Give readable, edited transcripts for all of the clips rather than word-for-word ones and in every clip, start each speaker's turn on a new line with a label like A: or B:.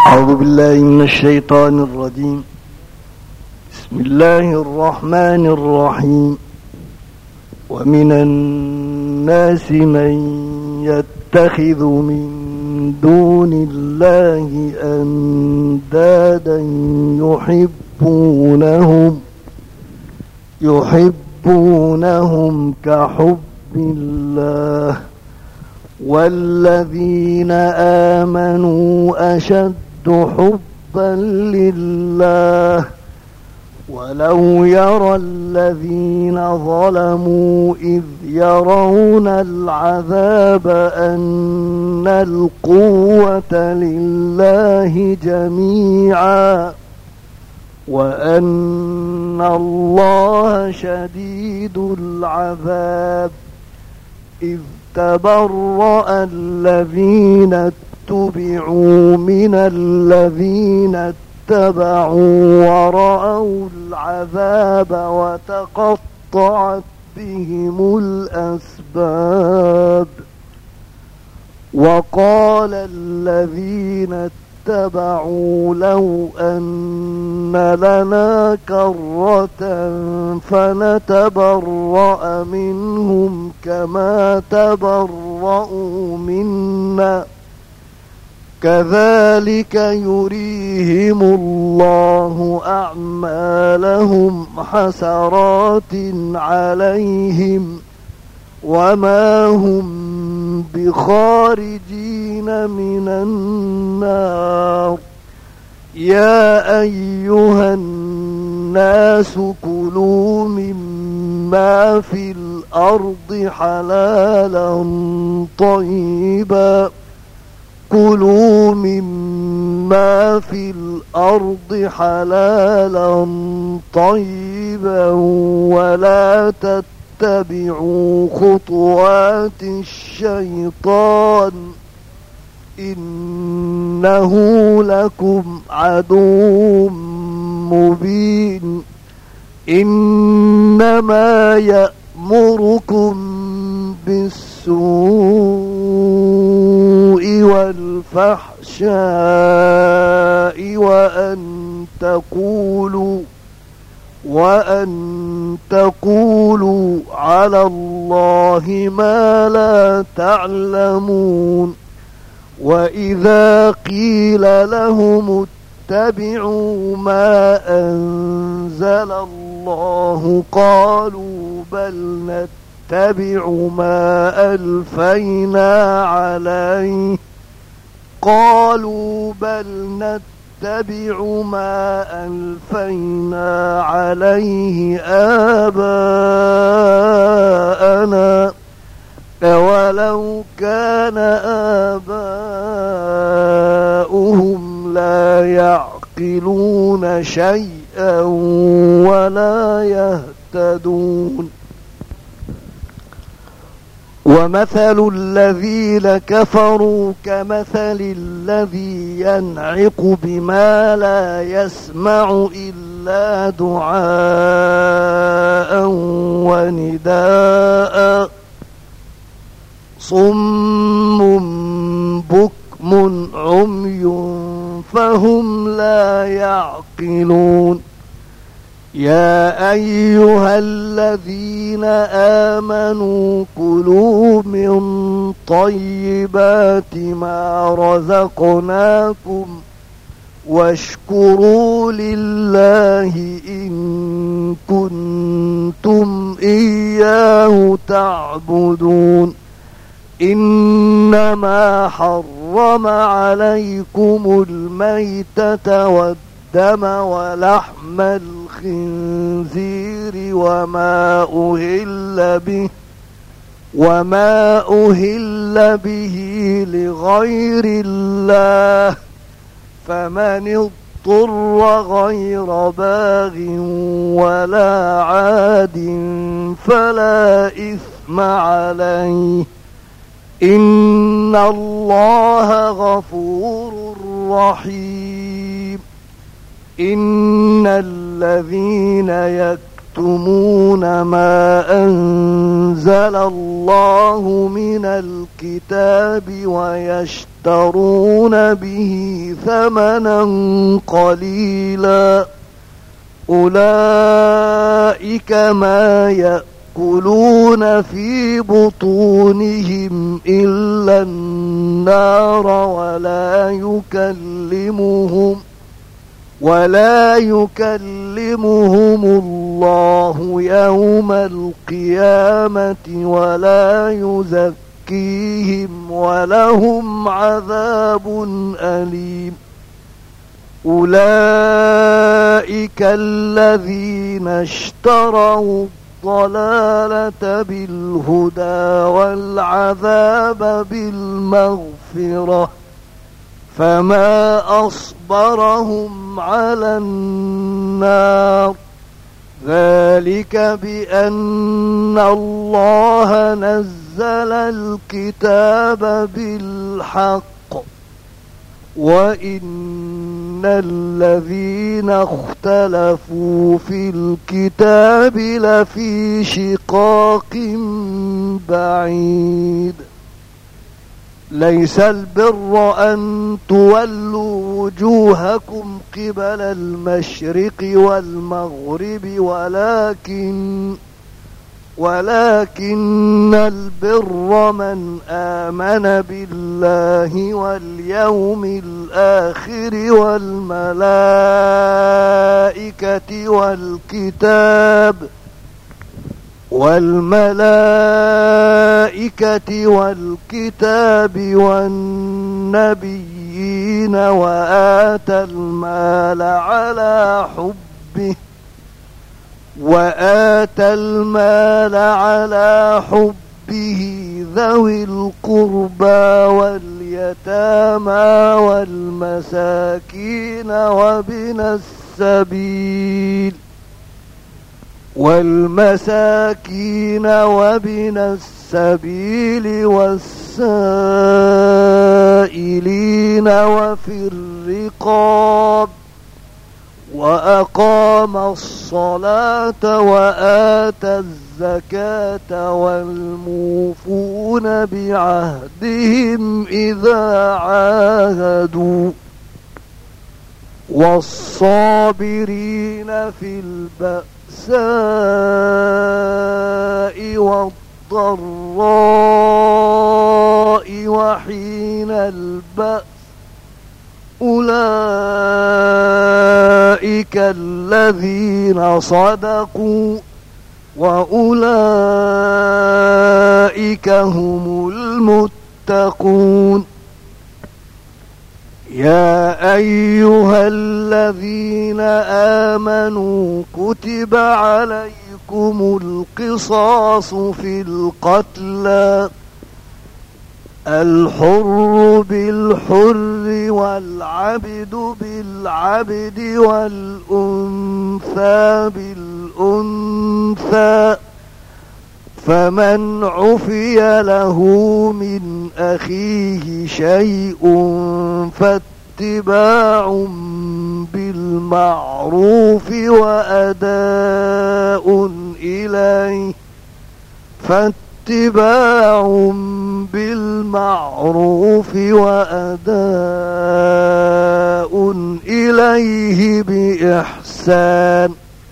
A: أعوذ بالله من الشيطان الرجيم. بسم الله الرحمن الرحيم. ومن الناس من يتخذ من دون الله أندادا يحبونهم كحب الله والذين آمنوا أشد حبا لله ولو يرى الذين ظلموا إذ يرون العذاب أن القوة لله جميعا وأن الله شديد العذاب إذ تبرأ الذين اتبعوا من الذين اتبعوا ورأوا العذاب وتقطعت بهم الأسباب وقال الذين اتبعوا لو أن لنا كرة فنتبرأ منهم كما تبرأوا منا كذلك يريهم الله أعمالهم حسرات عليهم وما هم بخارجين من النار يا أيها الناس كلوا مما في الأرض حلالا طيبا ولا تتبعوا خطوات الشيطان إنه لكم عدو مبين إنما يأمركم بالسوء والفحشاء وأن تقولوا على الله ما لا تعلمون وإذا قيل لهم اتبعوا ما أنزل الله قالوا بل نتبع ما ألفينا عليه آباءنا أولو كان آباؤهم لا يعقلون شيئا ولا يهتدون ومثل الذين كفروا كمثل الذي ينعق بما لا يسمع إلا دعاء ونداء صم بكم عمي فهم لا يعقلون يا أيها الذين آمنوا كلوا من طيبات ما رزقناكم واشكروا لله إن كنتم إياه تعبدون إنما حرم عليكم الميتة والدم ولحم الخنزير وما أهل به لغير الله فمن اضطر غير باغ ولا عاد فلا إثم عليه إن الله غفور رحيم إن الذين يكتمون ما أنزل الله من الكتاب ويشترون به ثمنا قليلا أولئك ما يأكلون في بطونهم إلا النار ولا يكلمهم الله يوم القيامة ولا يزكيهم ولهم عذاب أليم أولئك الذين اشتروا الضلالة بالهدى والعذاب بالمغفرة فما أصبرهم على النار ذلك بأن الله نزل الكتاب بالحق وإن الذين اختلفوا في الكتاب لفي شقاق بعيد ليس البر أن تولوا وجوهكم قبل المشرق والمغرب ولكن البر من آمن بالله واليوم الآخر والملائكة والكتاب والنبيين وآتى المال على حبه ذوي القربى واليتامى والمساكين وابن السبيل والسائلين وفي الرقاب وأقام الصلاة وآتى الزكاة والموفون بعهدهم إذا عاهدوا والصابرين في البأساء والضراء وحين البأس أولئك الذين صدقوا وأولئك هم المتقون يا أيها الذين آمنوا كتب عليكم القصاص في القتلى الحر بالحر والعبد بالعبد والأنثى بالأنثى فمن عفي له من أخيه شيء فاتباع بالمعروف وأداء إليه بإحسان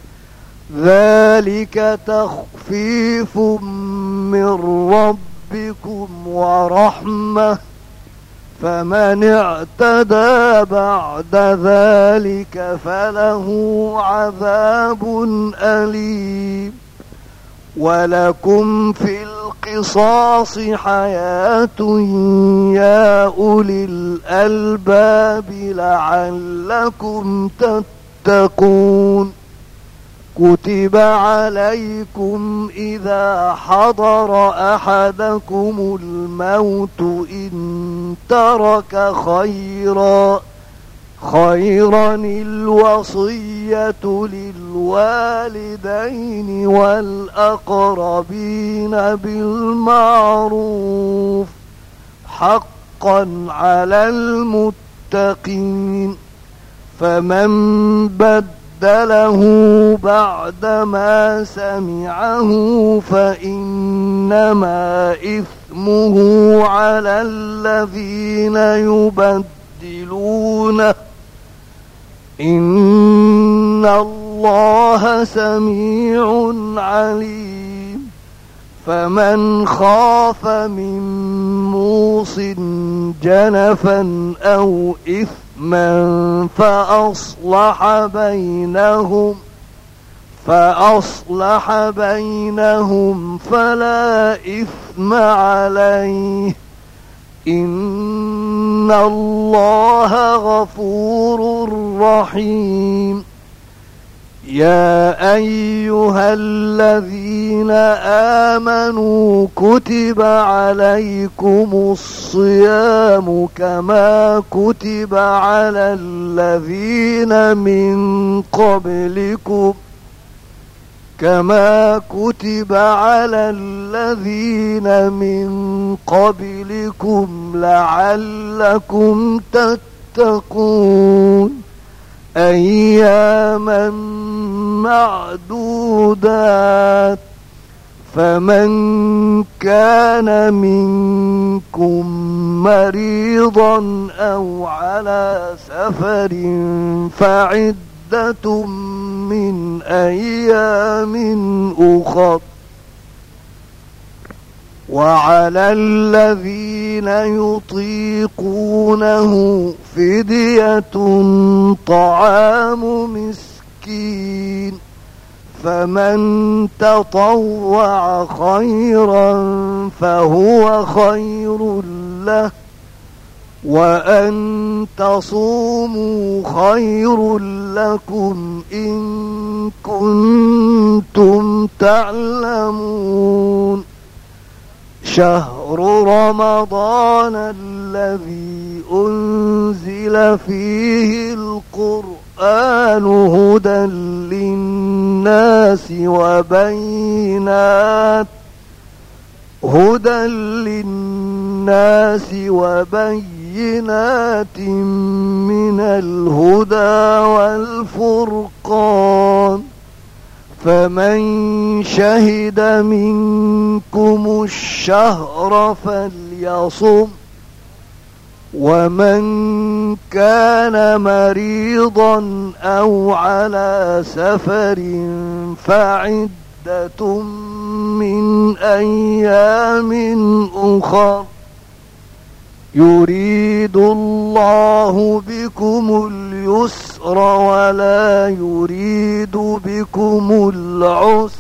A: ذلك تخفيف من ربكم ورحمة فمن اعتدى بعد ذلك فله عذاب أليم ولكم في القصاص حياة يا أولي الألباب لعلكم تتقون كتب عليكم إذا حضر أحدكم الموت إن ترك خيرا الوصية للوالدين والأقربين بالمعروف حقا على المتقين فمن بدله بدله بعدما سمعه فإنما إثمه على الذين يبدلونه إن الله سميع عليم فمن خاف من موص جنفا أو إثما فأصلح بينهم فلا إثم عليه إن الله غفور رحيم يا أيها الذين آمنوا كتب عليكم الصيام كما كتب على الذين من قبلكم لعلكم تتقون أياما معدودات فمن كان منكم مريضا أو على سفر فعدة من أيام أخر وعلى الذين يطيقونه فدية طعام مسكين فمن تطوع خيرا فهو خير له وأن تصوموا خير لكم إن كنتم تعلمون شهر رمضان الذي أنزل فيه القرآن هدى للناس وبينات من الهدى والفرقان فمن شهد منكم الشهر فليصم ومن كان مريضا أو على سفر فعدة من أيام أخر يريد الله بكم اليسر ولا يريد بكم العسر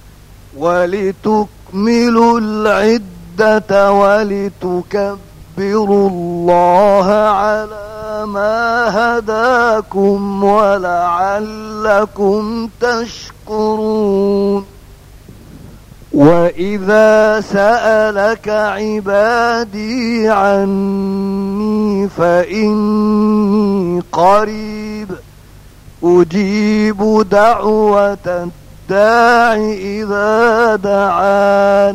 A: ولتكملوا العدة ولتكبروا الله على ما هداكم ولعلكم تشكرون وإذا سألك عبادي عني فإني قريب أجيب دعوة الداع إذا دعان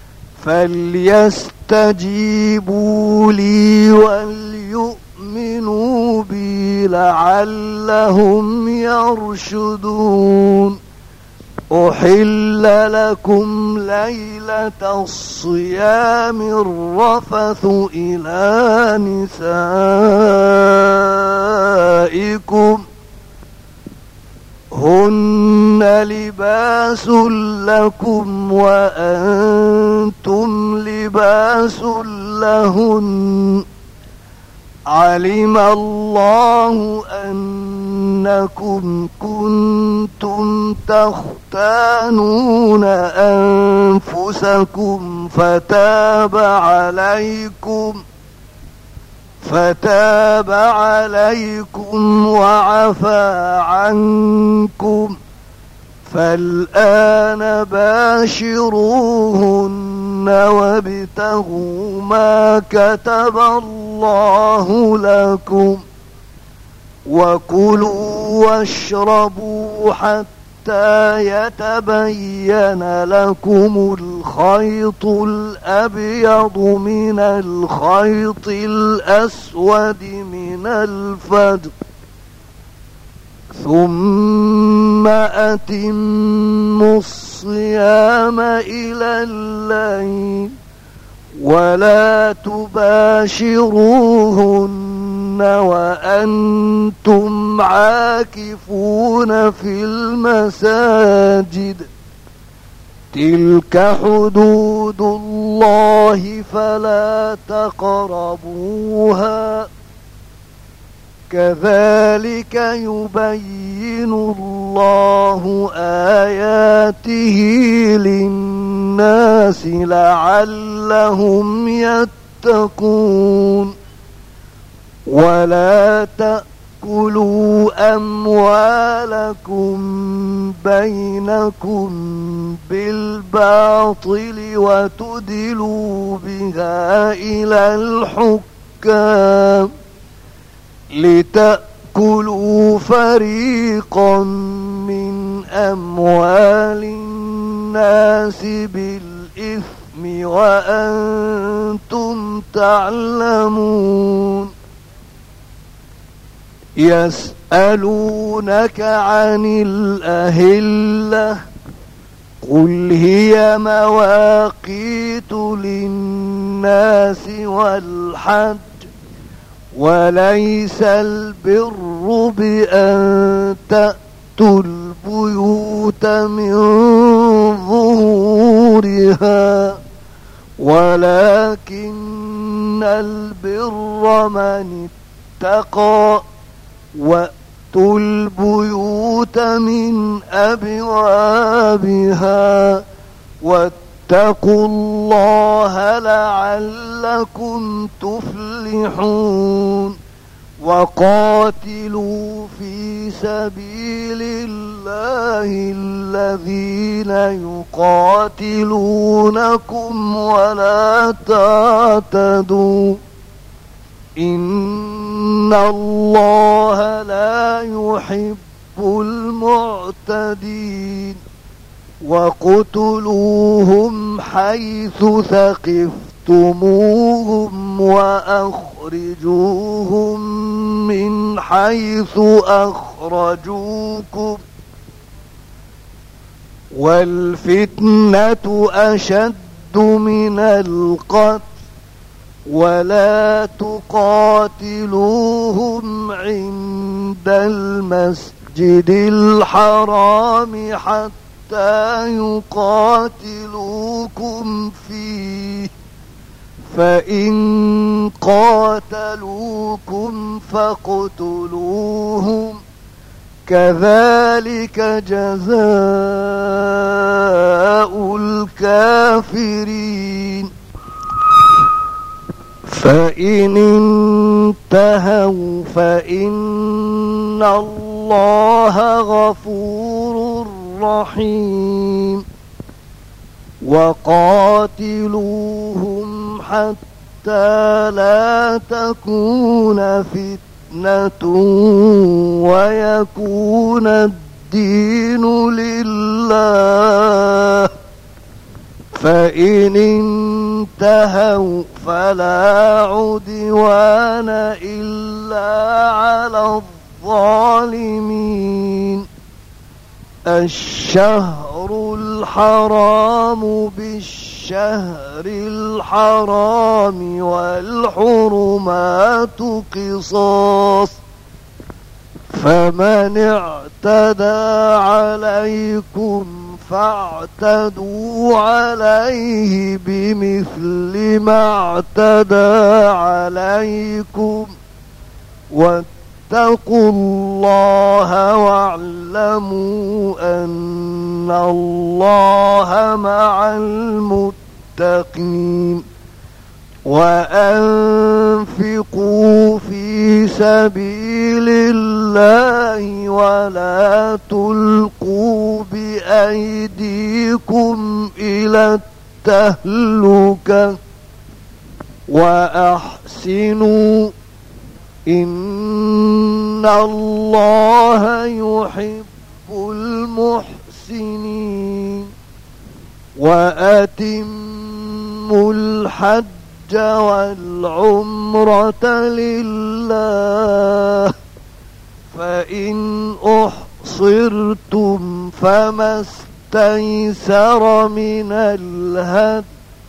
A: فليستجيبوا لي وليؤمنوا بي لعلهم يرشدون أحل لكم ليلة الصيام الرفث إلى نسائكم هن لباس لكم وأنتم لباس لهن علم الله أنكم كنتم تختانون أنفسكم فتاب عليكم وعفى عنكم فالآن باشروهن وابتغوا ما كتب الله لكم وكلوا واشربوا حتى يتبين لكم الخيط الأبيض من الخيط الأسود من الفجر ثم أتموا الصيام إلى الليل ولا تباشروهن وأنتم عاكفون في المساجد تلك حدود الله فلا تقربوها كذلك يبين الله آياته للناس لعلهم يتقون ولا تأكلوا أموالكم بينكم بالباطل وتدلوا بها إلى الحكام لتأكلوا فريقا من أموال الناس بالإثم وأنتم تعلمون يسألونك عن الأهلة قل هي مواقيت للناس والحج وليس البر بأن تأتوا البيوت من ظهورها ولكن البر من اتقى وأتوا البيوت من أبوابها واتقوا الله لعلكم تفلحون وقاتلوا في سبيل الله الذين يقاتلونكم ولا تعتدوا إن الله لا يحب المعتدين وقتلوهم حيث ثقفتموهم وأخرجوهم من حيث أخرجوكم والفتنة أشد من القتل ولا تقاتلوهم عند المسجد الحرام حتى يقاتلوكم فيه فإن قاتلوكم فاقتلوهم كذلك جزاء الكافرين فإن انتهوا فإن الله غفور رحيم وقاتلوهم حتى لا تكون فتنة ويكون الدين لله فإن انتهوا فلا عدوان إلا على الظالمين الشهر الحرام بالشهر الحرام والحرمات قصاص فمن اعتدى عليكم فاعتدوا عليه بمثل ما اعتدى عليكم واتقوا الله واعلموا أن الله مع المتقين وأنفقوا في سبيل الله ولا تلقوا بأيديكم إلى التهلكة وأحسنوا إن الله يحب المحسنين وأتموا الحج والعمرة لله فإن أحصرتم فما استيسر من الهدي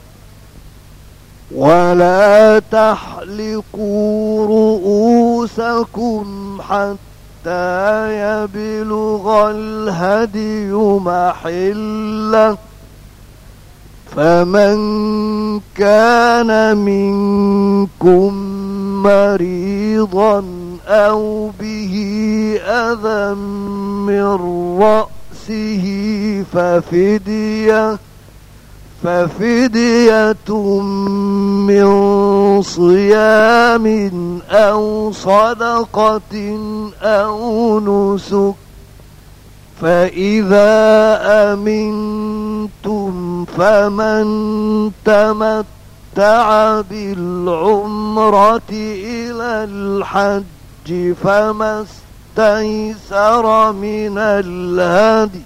A: ولا تحلقوا رؤوسكم حتى يبلغ الهدي محله فمن كان منكم مريضا أو به أذى من رأسه ففدية من صيام أو صدقة أو نسك فإذا أمنتم فمن تمتع بالعمرة إلى الحج فما استيسر من الهدي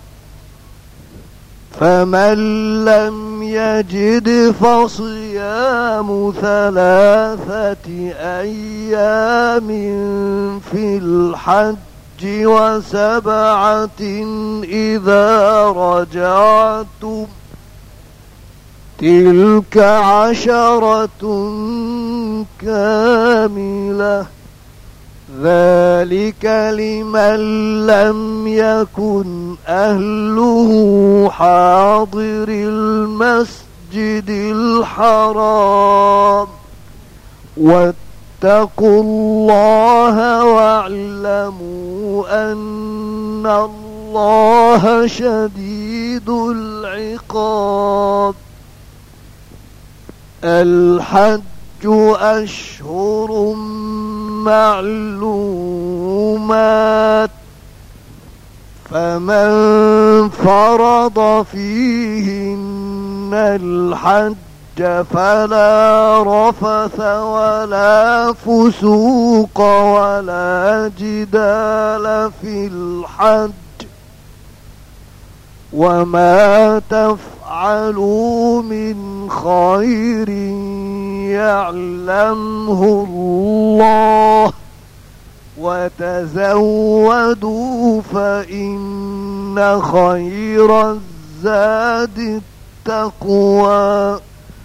A: فمن لم يجد فصيام 3 أيام في الحج و7 إذا رجعتم تلك 10 كاملة ذلك لمن لم يكن أهله حاضر المسجد الحرام واتقوا الله واعلموا أن الله شديد العقاب الحج أشهر معلومات فمن فرض فيهن الحج فلا رفث ولا فسوق ولا جدال في الحج وما تفعلوا من خير يعلمه الله وتزودوا فإن خير الزاد التقوى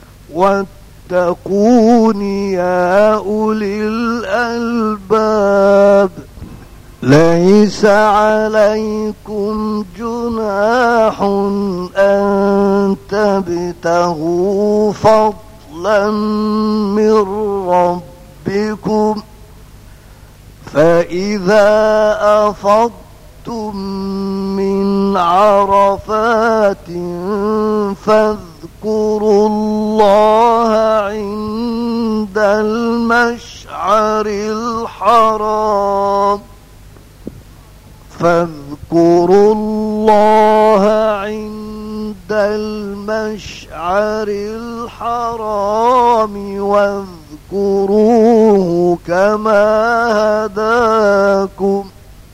A: واتقون يا أولي الألباب ليس عليكم جناح أن تبتغوا فضلا من ربكم فإذا أفضتم من عرفات فاذكروا الله عند المشعر الحرام فاذكروا الله عند المشعر الحرام واذكروه كما هداكم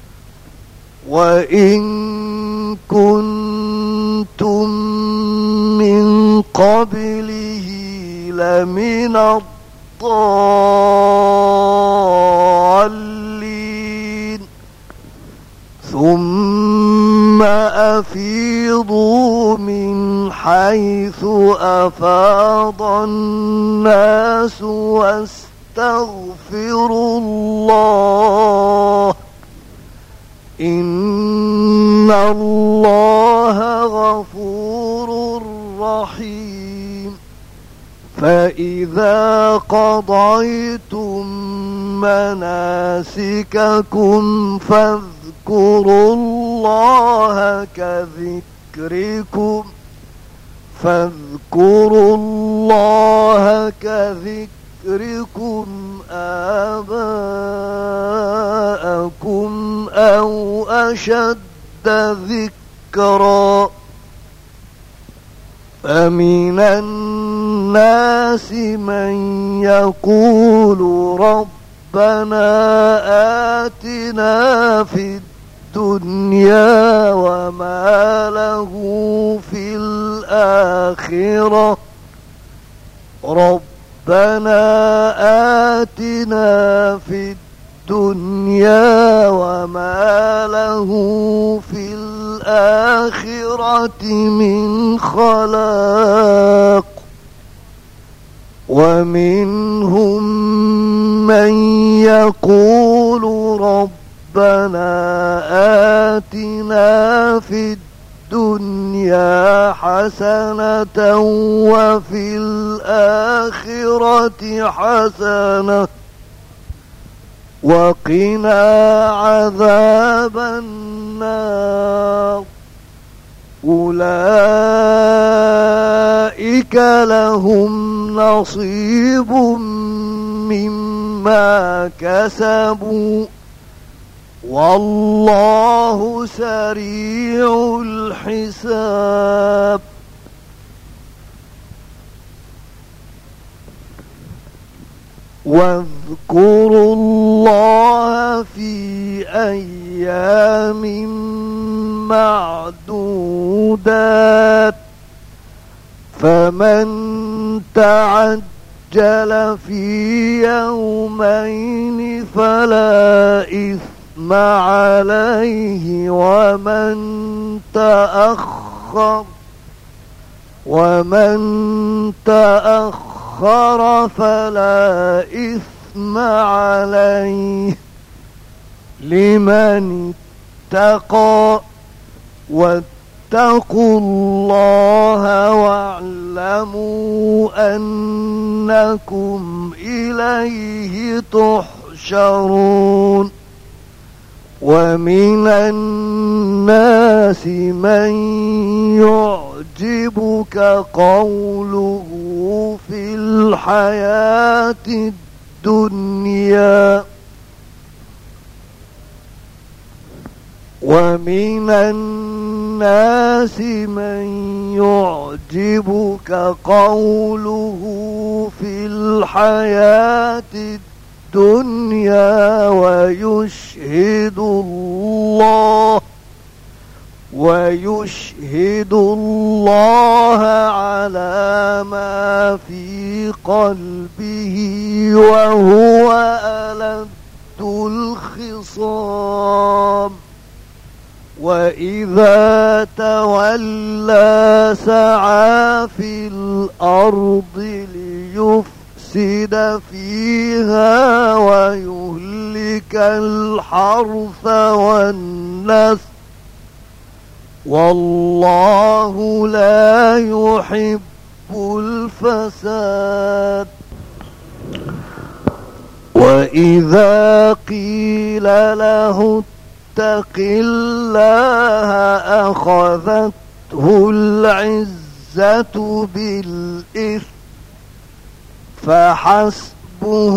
A: وإن كنتم من قبله لمن الضالين ثم أفيضوا من حيث أفاض الناس واستغفروا الله إن الله غفور رحيم فإذا قضيتم مناسككم فاذكروا الله كذكركم آباءكم أو أشد ذكرا فمن الناس من يقول ربنا آتنا في الدنيا وما له في الآخرة ربنا آتنا في الدنيا وما له في الآخرة من خلاق ومنهم من يقول ربنا آتنا في الدنيا حسنة وفي الآخرة حسنة وقنا عذاب النار أولئك لهم نصيب مما كسبوا والله سريع الحساب واذكروا الله في أيام معدودات فمن تعجل في يومين فلا إثم عليه ومن تأخر فلا إثم عليه لمن اتقى واتقوا الله واعلموا أنكم إليه تحشرون ومن الناس من يعجبك قوله في الحياة الدنيا ومن الناس من يعجبك قوله في الحياة الدنيا ويشهد الله على ما في قلبه وهو ألد الخصام وإذا تولى سعى في الأرض ليفسد فيها ويهلك الحرث والنسل والله لا يحب الفساد وإذا قيل له اتق الله أخذته العزة بالإثم فحسبه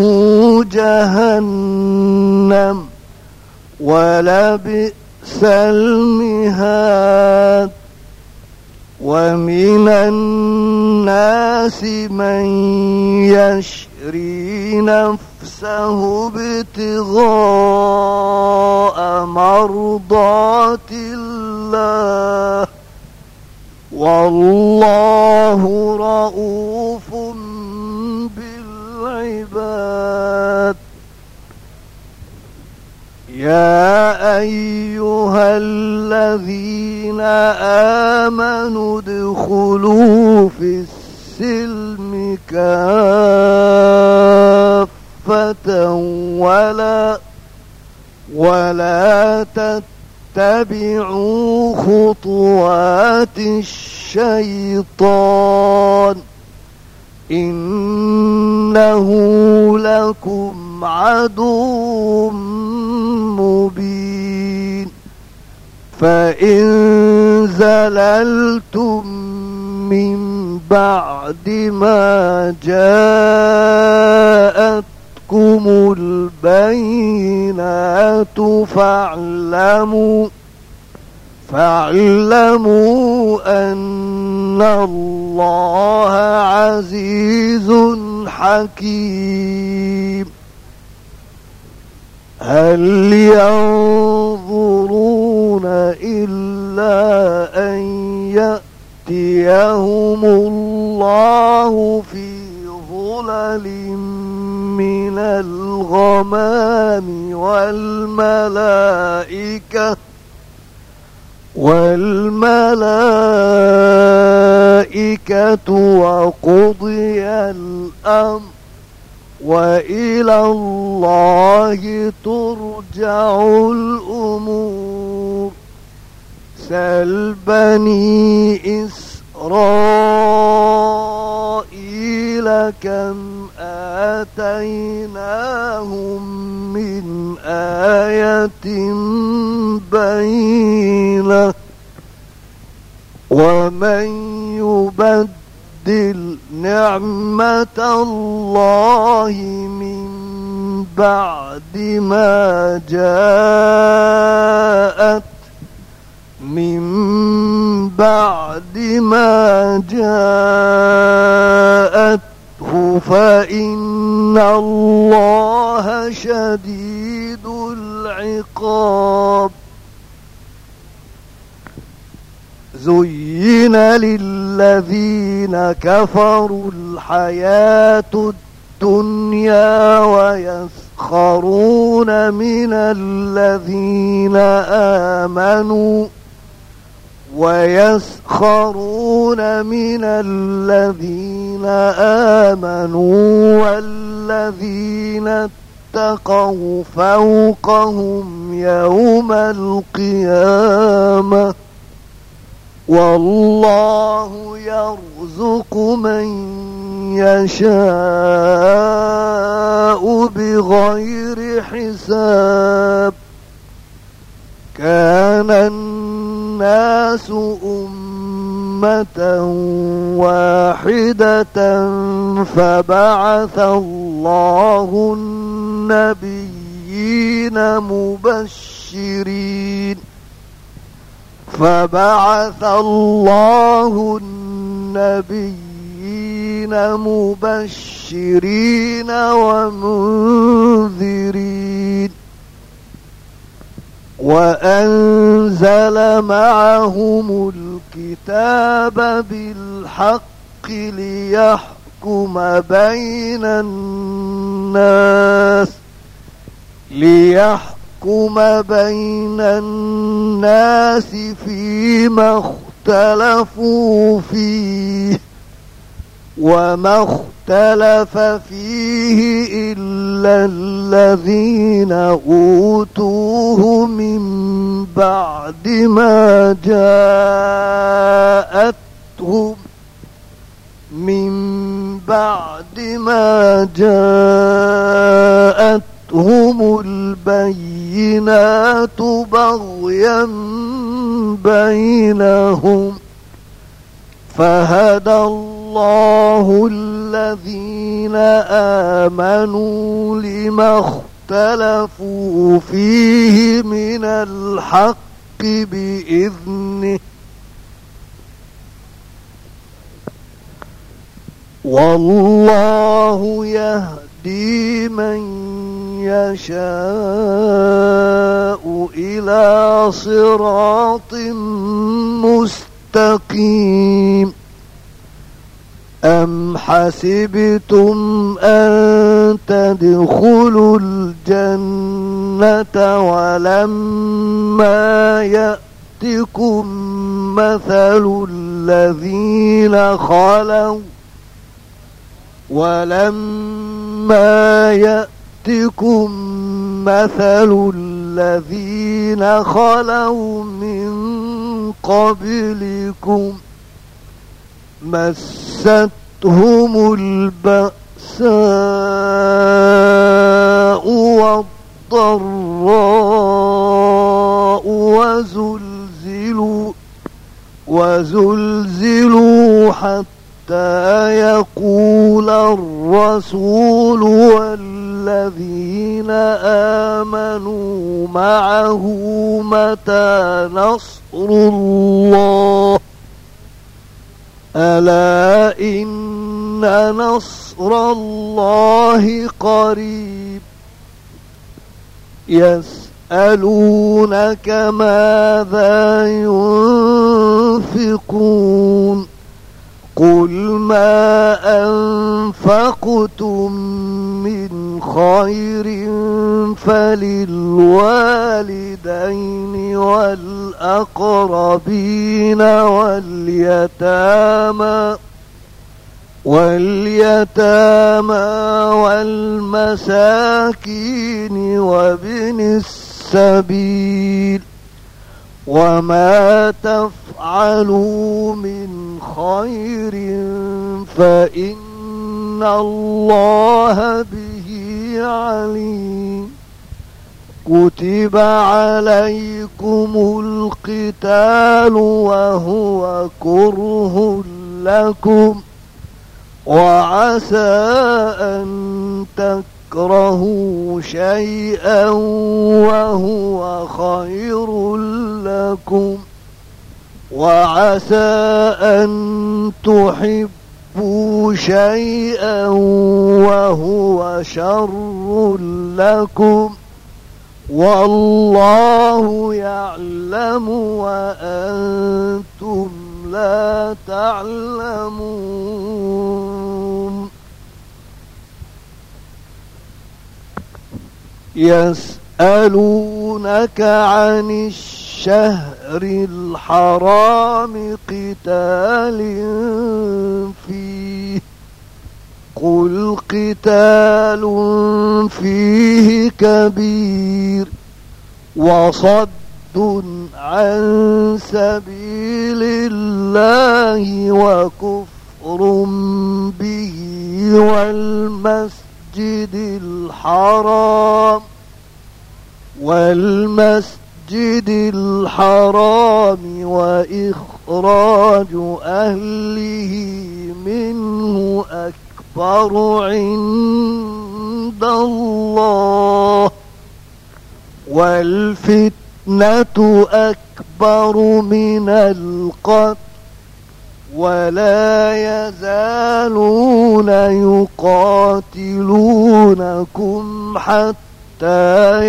A: جهنم ولبئس المهاد ومن الناس من يشري نفسه ابتغاء مرضات الله والله رؤوف بالعباد يا أيها الذين آمنوا ادخلوا في السلم كافة ولا تتبعوا خطوات الشيطان إنه لكم عدو مبين فإن زللتم من بعد ما جاءتكم البينات فاعلموا أن الله عزيز حكيم هل ينظرون إلا أن يأتيهم الله في ظلل من الغمام والملائكة وقضي الأمر وإلى الله ترجع الأمور. سل بني إسرائيل كم آتيناهم من آية بينة ومن يبدل نعمة الله من بعد ما جاءته فإن الله شديد العقاب. زين للذين كفروا الحياة الدنيا ويسخرون من الذين آمنوا والذين اتقوا فوقهم يوم القيامة والله يرزق من يشاء بغير حساب. كان الناس أمة واحدة فبعث الله النبيين مبشرين ومنذرين وأنزل معهم الكتاب بالحق ليحكم بين الناس فيما اختلفوا فيه وما اختلف فيه إلا الذين أوتوه من بعد ما جاءتهم البينات بغيا بينهم فهدى الله الذين آمنوا لما اختلفوا فيه من الحق بإذنه والله يهدي من يشاء إلى صراط مستقيم. أم حسبتم أن تدخلوا الجنة ولما يأتكم مثل الذين خلوا من قبلكم مستهم البأساء والضراء وزلزلوا حتى يقول الرسول والذين آمنوا معه متى نصر الله ألا إن نصر الله قريب. يسألونك ماذا ينفقون قل ما أنفقتم من خير فللوالدين والأقربين واليتامى والمساكين وابن السبيل وما تفعلوا من خير فإن الله به عليم كتب عليكم القتال وهو كره لكم وعسى أن تكرهوا شيئا وهو خير لكم وعسى أن تحبوا شيئا وهو شر لكم والله يعلم وأنتم لا تعلمون يسألونك عن الشهر الحرام قتال فيه قل قتال فيه كبير وصد عن سبيل الله وكفر به والمسجد الحرام وإخراج أهله منه أكبر عند الله والفتنة أكبر من القتل ولا يزالون يقاتلونكم حتى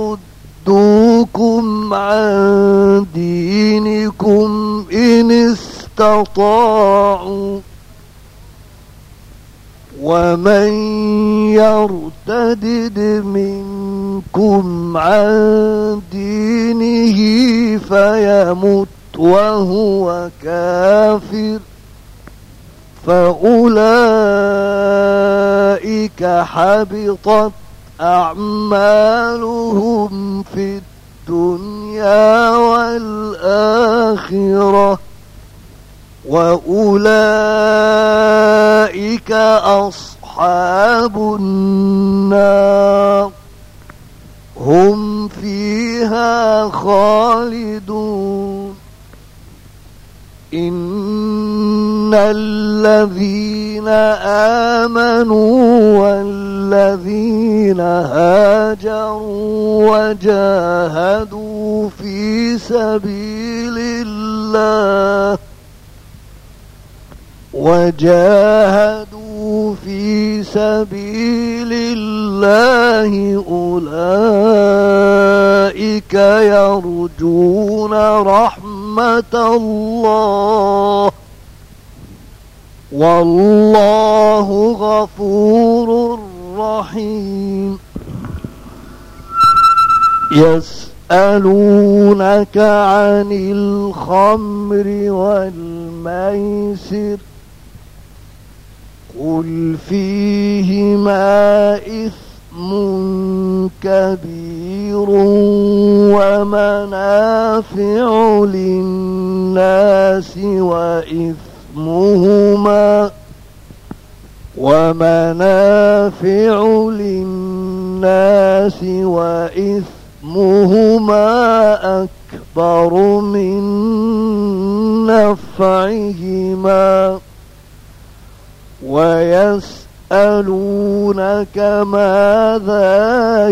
A: يردوكم عن دينكم إن استطاعوا ومن يرتدد منكم عن دينه فيمت وهو كافر فأولئك حبطت أعمالهم في الدنيا والآخرة وأولئك أصحاب النار هم فيها خالدون إن الذين آمنوا والذين هاجروا وجاهدوا في سبيل الله أولئك يرجون رحمة الله والله غفور رحيم يسألونك عن الخمر والميسر قل فيهما إثم كبير ومنافع للناس وإثمهما أكبر من نفعهما ويسألونك ماذا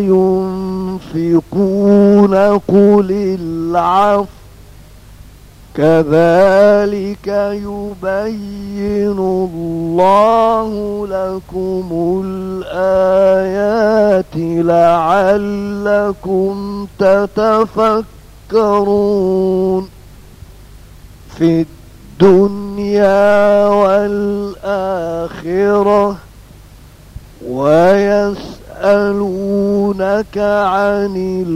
A: ينفقون قل العفو كذلك يبين الله لكم الآيات لعلكم تتفكرون في الدنيا الدنيا والآخرة ويسألونك عن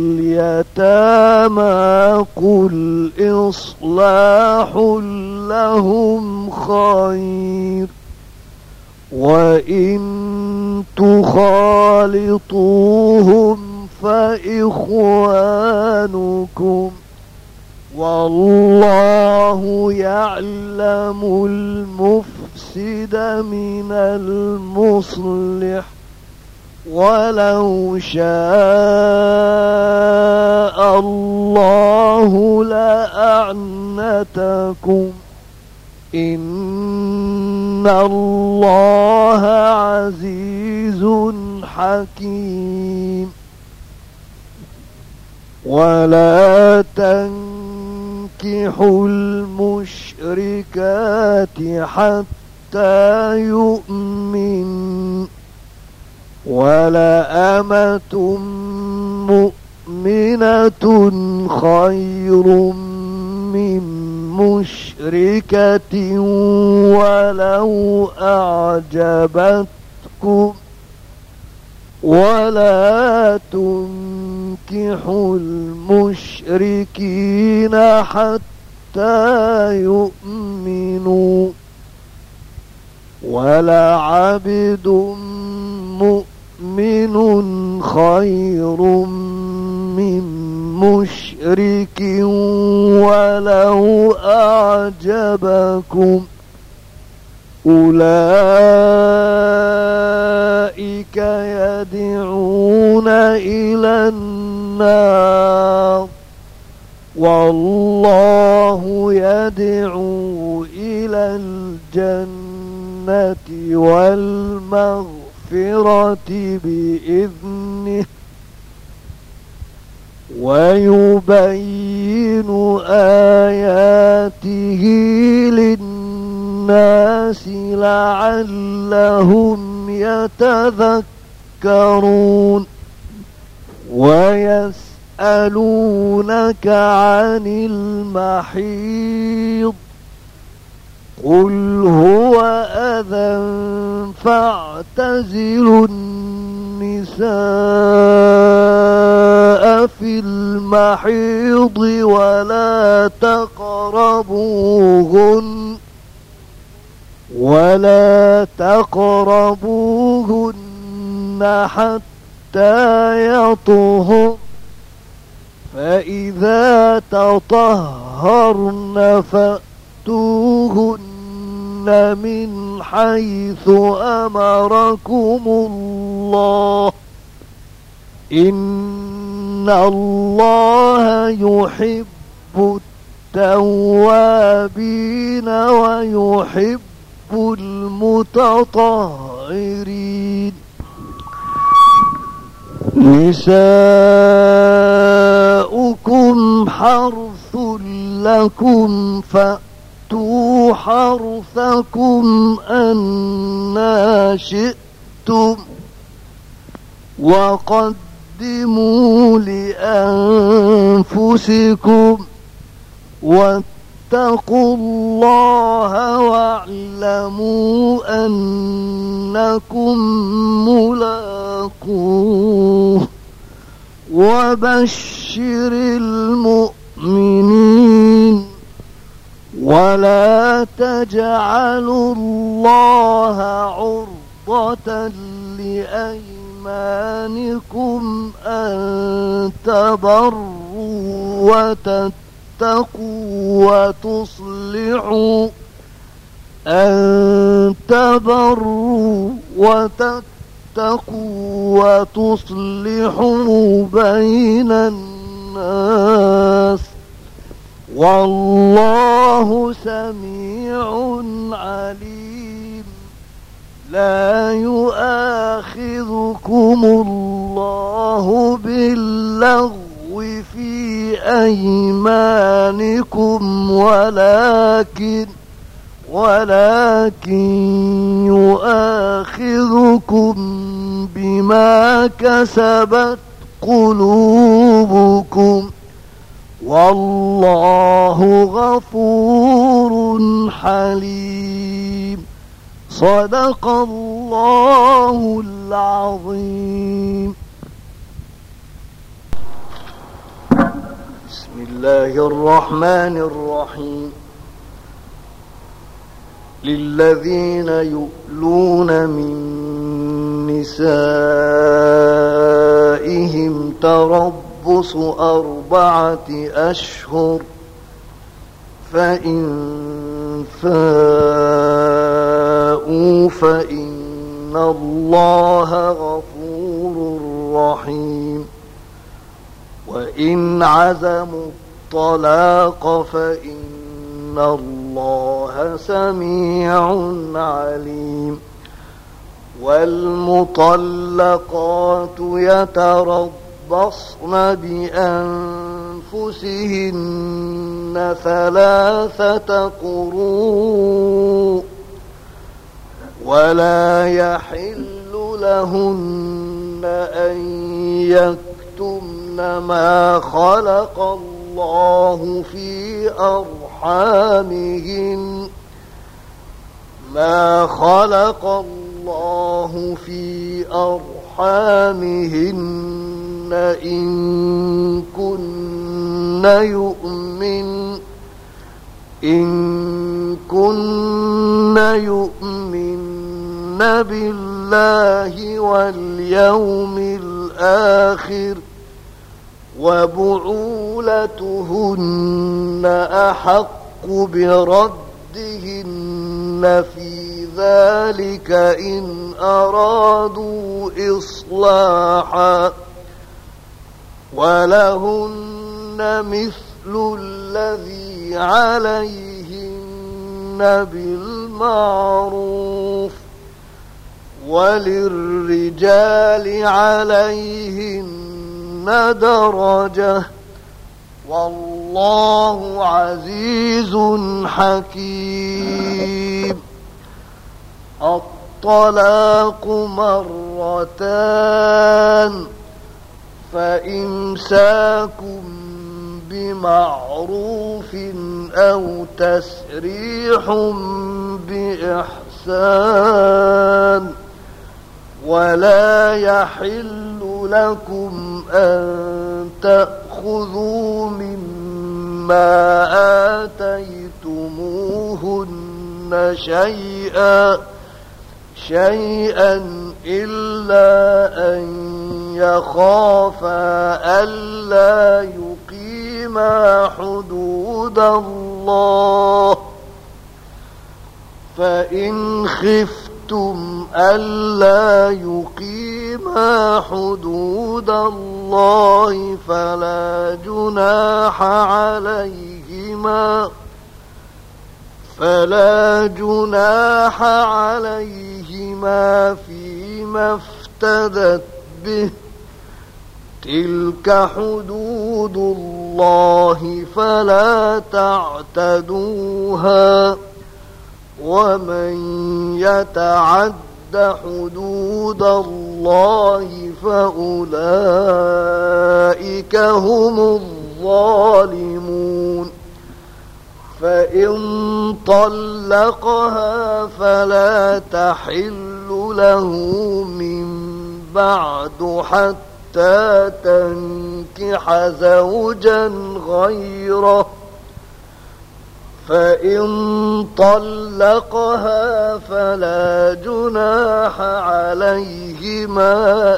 A: اليتامى قل إصلاح لهم خير وإن تخالطوهم فإخوانكم والله يعلم المفسد من المصلح ولو شاء الله لأعنتكم إن الله عزيز حكيم ولا تنكحوا المشركات حتى يؤمنوا ولأمة مؤمنة خير من مشركة ولو أعجبتكم ولا تنكحوا المشركين حتى يؤمنوا ولعبد مؤمن خير من مشرك ولو أعجبكم أولئك يدعون إلى النار والله يدعو إلى الجنة والمغفرة بإذنه ويبين آياته للناس لعلهم يتذكرون ويسألونك عن المحيض قل هو أذى فاعتزلوا النساء في المحيض ولا تقربوهن حتى يطهرن فإذا تطهرن فأتوهن من حيث أمركم الله إن الله يحب التوابين ويحب المتطهرين نساؤكم حرث لكم فأتوا حرثكم أنى شئتم وقدموا لأنفسكم واتقوا الله واعلموا أنكم ملاقوه وبشر المؤمنين ولا تجعلوا الله عرضة لأيمانكم أن تبروا وتتقوا وتصلحوا بين الناس والله سميع عليم لا يؤاخذكم الله باللغو في أيمانكم ولكن يؤاخذكم بما كسبت قلوبكم والله غفور حليم. صدق الله العظيم. بسم الله الرحمن الرحيم. للذين يؤلون من نسائهم تربص 4 أشهر فإن فاءوا فإن الله غفور رحيم. وإن عزموا الطلاق فإن الله سميع عليم. والمطلقات يتربصن بأنفسهن 3 قروء ولا يحل لهن أن يكتمن ما خلق الله في أرحامهن إن كن يؤمن بالله واليوم الآخر وبعولتهن أحق بردهن في ذلك إن أرادوا إصلاحا ولهن مثل الذي عليهن بالمعروف وللرجال عليهن درجة والله عزيز حكيم. الطلاق 2 مرتان فإمساكم بمعروف أو تسريح بإحسان ولا يحل لكم أن تأخذوا مما آتيتموهن شيئا إلا أن يخافا ألا يقيما حدود الله فإن خفتم ألا يقيما حدود الله فلا جناح عليهما فيما افتدت به تلك حدود الله فلا تعتدوها ومن يتعد حدود الله فأولئك هم الظالمون. فإن طلقها فلا تحل له من بعد حتى تنكح زوجا غيره فإن طلقها فلا جناح عليهما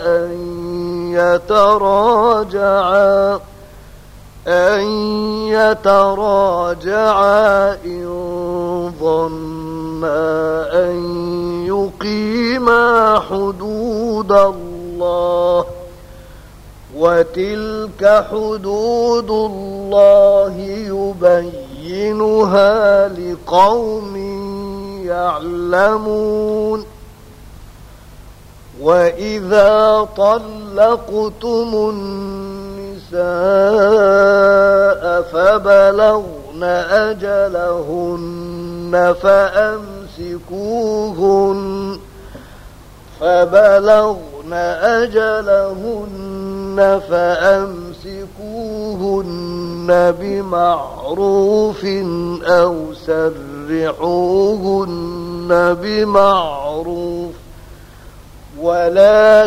A: أن يتراجعا إن ظنا أن يقيما حدود الله وتلك حدود الله يبينها لقوم يعلمون. وإذا طلقتم النساء فبلغن أجلهن فأمسكوهن بمعروف أو سرحوهن بمعروف ولا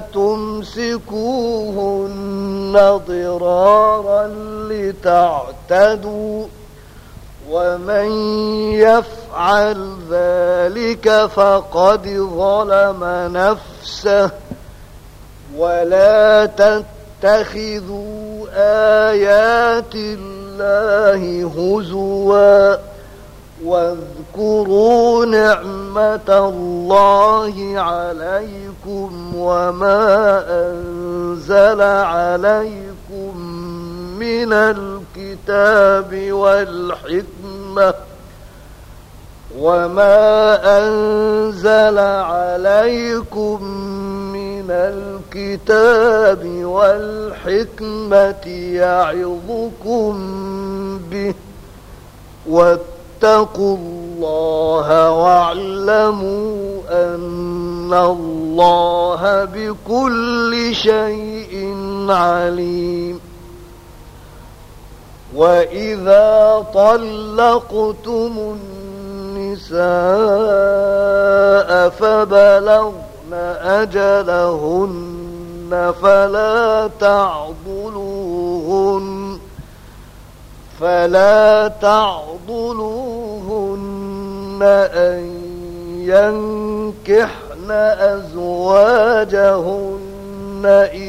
A: تمسكوهن ضرارا لتعتدوا ومن يفعل ذلك فقد ظلم نفسه ولا تتخذوا آيات الله هزوا واذكروا نعمة الله عليكم وما أنزل عليكم من الكتاب والحكمة يعظكم به واتقوا الله واعلموا أن الله بكل شيء عليم. وإذا طلقتم النساء فبلغن أجلهن فلا تعضلوهن أن ينكحن أزواجهن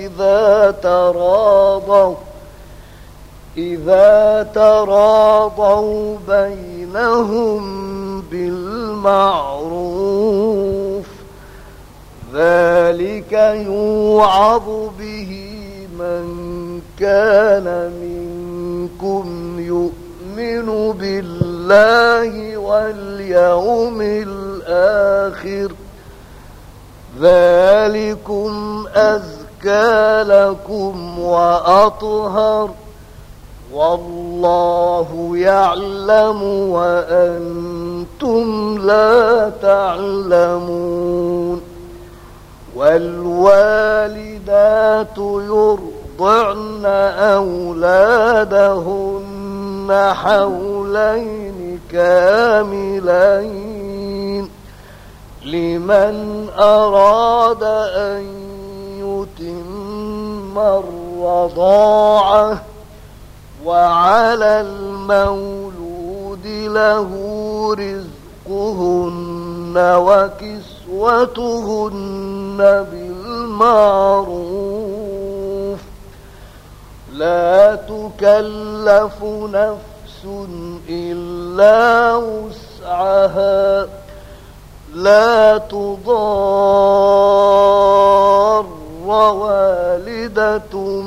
A: إذا تراضوا بينهم بالمعروف ذلك يوعظ به من كان منكم يؤمن بالله واليوم الآخر ذلكم أزكى لكم وأطهر والله يعلم وأنتم لا تعلمون. والوالدات يرضعن أولادهن حولين كاملين لمن أراد أن يتم الرضاعة وعلى المولود له رزقهن وكسوتهن بالمعروف لا تكلف نفس إلا وسعها لا تضار والدة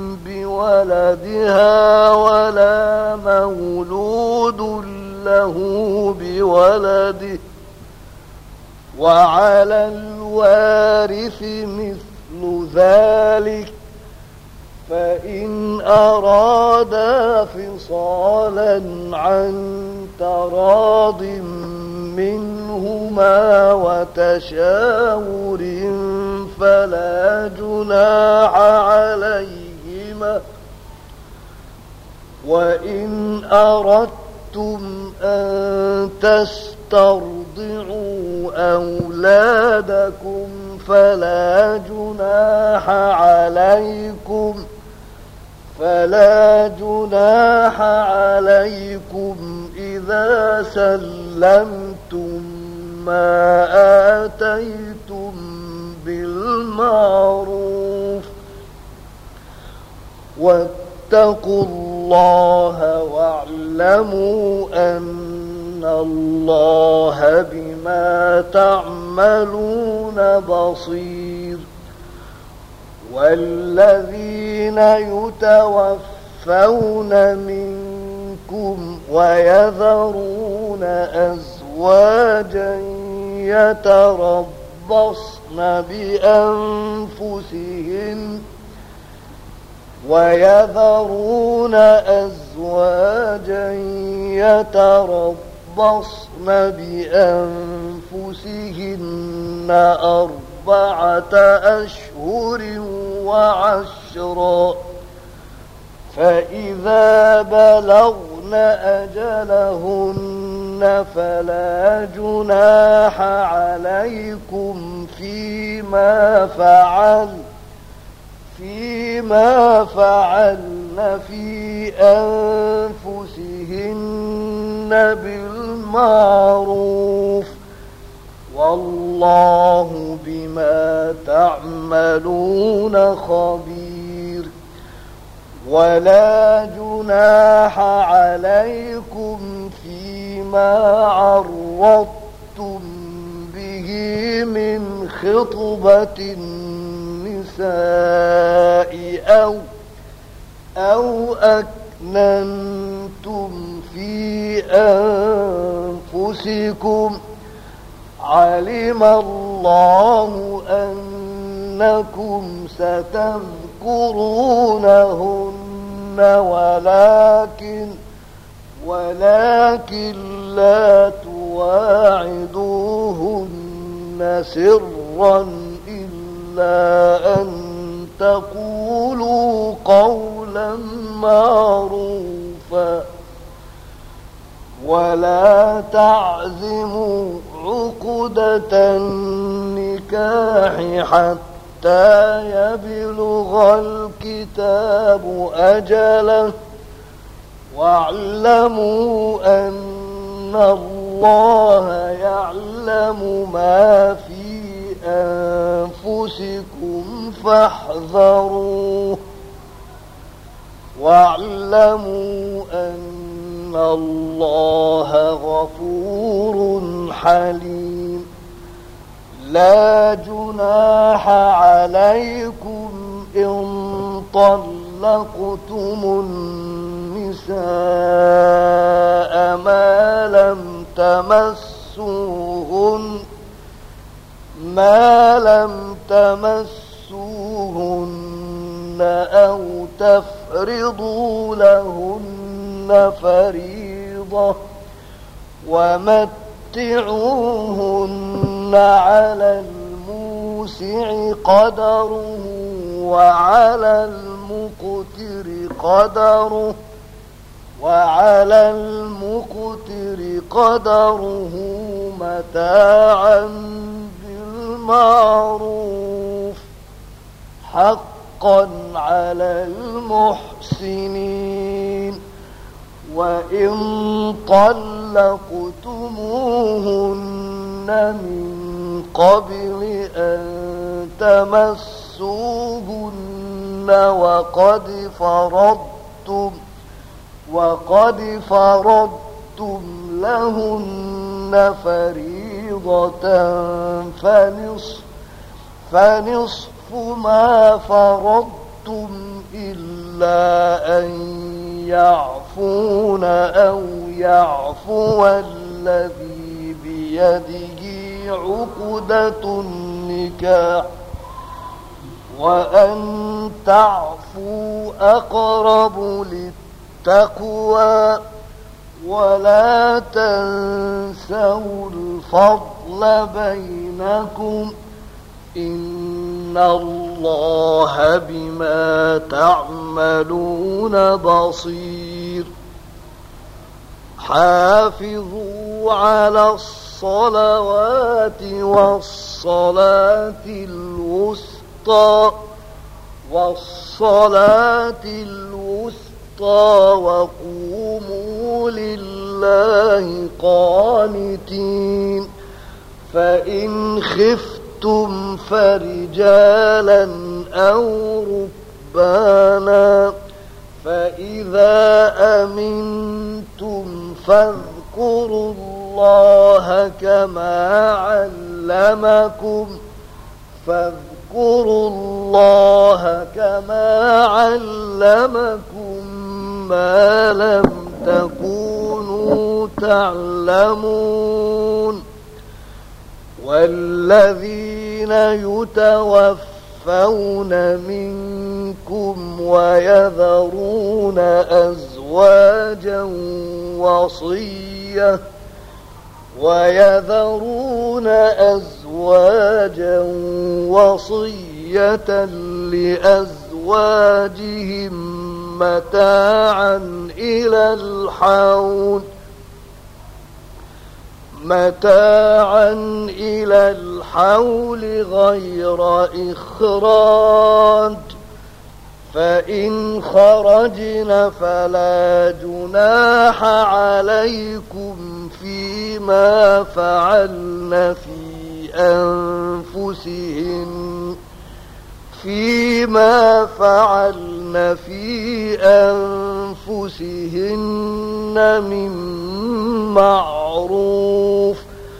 A: بولدها ولا مولود له بولده وعلى الوارث مثل ذلك فإن أرادا فصالا عن تراض منهما وتشاور فلا جناح عليهما. وإن أردتم أن تسترضعوا أولادكم فلا جناح عليكم إذا سلمتم ما آتيتم بالمعروف واتقوا الله واعلموا أن الله بما تعملون بصير. والذين يتوفون منكم ويذرون أزواجا يتربصن بأنفسهن 4 أشهر وعشرا فإذا بلغن أجلهن فلا جناح عليكم فيما فعلن في أنفسهن بالمعروف والله بما تعملون خبير. ولا جناح عليكم فيما عرضتم به من خطبة النساء أو أكننتم في أنفسكم علم الله أنكم ستذكرونهن ولكن لا تواعدوهن سرا إلا أن تقولوا قولا معروفا ولا تعزموا عقدة النكاح حتى يبلغ الكتاب أجله واعلموا أن الله يعلم ما في أنفسكم فاحذروه واعلموا أن الله غفور حليم. لا جناح عليكم إن طلقتم النساء ما لم تمسوهن أو تفرضوا لهن فريضة ومتعوهن على الموسع قدره وعلى المقتر قدره متاعا بالمعروف حقا على المحسنين. وإن طلقتموهن من قبل أن تمسوهن وقد فرضتم لهن فريضة فنصف ما فرضتم إلا أن يعفون أو يعفو الذي بيده عقدة النكاح وأن تعفوا أقرب للتقوى ولا تنسوا الفضل بينكم إن الله بما تعملون بصير. حافظوا على الصلوات والصلاة الوسطى وقوموا لله قانتين. فإن خفتم فرجالا أو ركبانا فإذا أمنتم فاذكروا الله كما علمكم ما لم تكونوا تعلمون. والذين يتوفون منكم ويذرون أزواجا وصية لأزواجهم متاعا إلى الحول غير إخراج، فإن خرجن فلا جناح عليكم فيما فعلن في أنفسهن من معروف،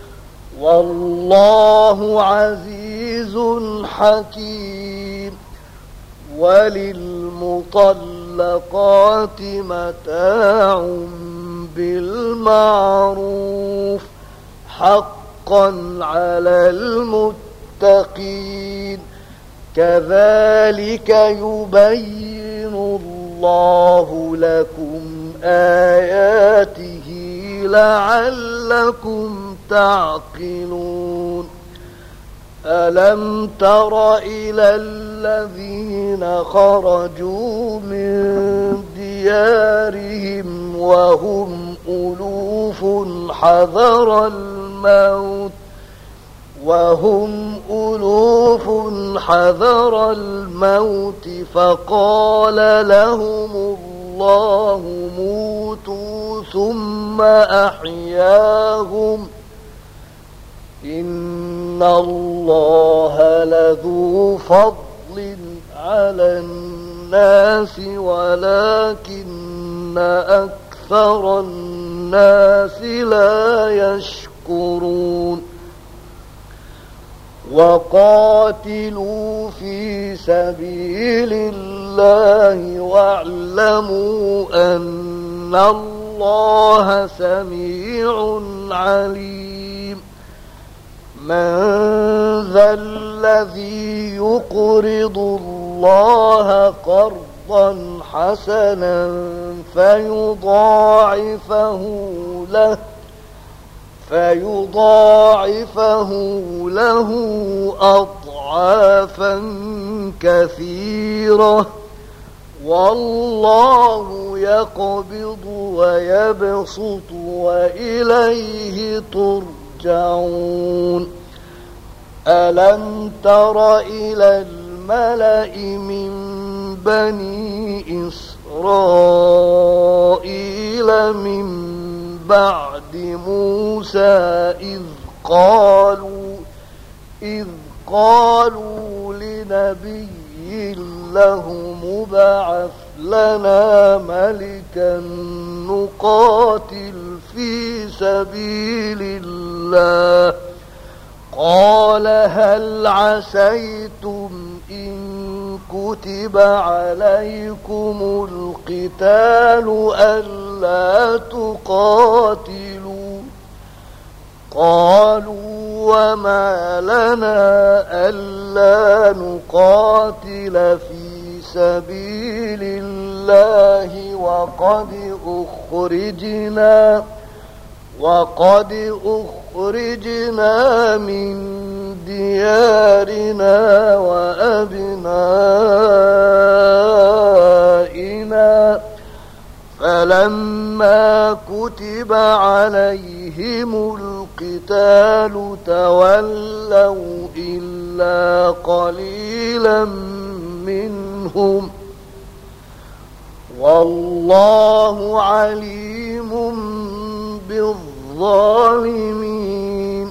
A: والله عزيز حكيم. وللمطلقات متاع بالمعروف حقا على المتقين، كذلك يبين الله لكم آياته لعلكم تعقلون. ألم تر إلى الذين خرجوا من ديارهم وهم ألوف حذر الموت فقال لهم الله موتوا ثم أحياهم، إن الله لذو فضل على الناس ولكن أكثر الناس لا يشكرون. وقاتلوا في سبيل الله واعلموا أن الله سميع عليم. من ذا الذي يقرض الله قرضا حسنا فيضاعفه له أضعافا كثيرة، والله يقبض ويبسط وإليه ترجعون. ألم تر إلى الملأ من بني إسرائيل من بعد موسى إذ قالوا لنبي له مبعث لنا ملكا نقاتل في سبيل الله، قال هل عسيتم إن كتب عليكم القتال ألا تقاتلوا؟ قالوا وما لنا ألا نقاتل في سبيل الله وقد أخرجنا من ديارنا وأبنائنا، فلما كتب عليهم القتال تولوا إلا قليلا منهم، والله عليم بالظالمين.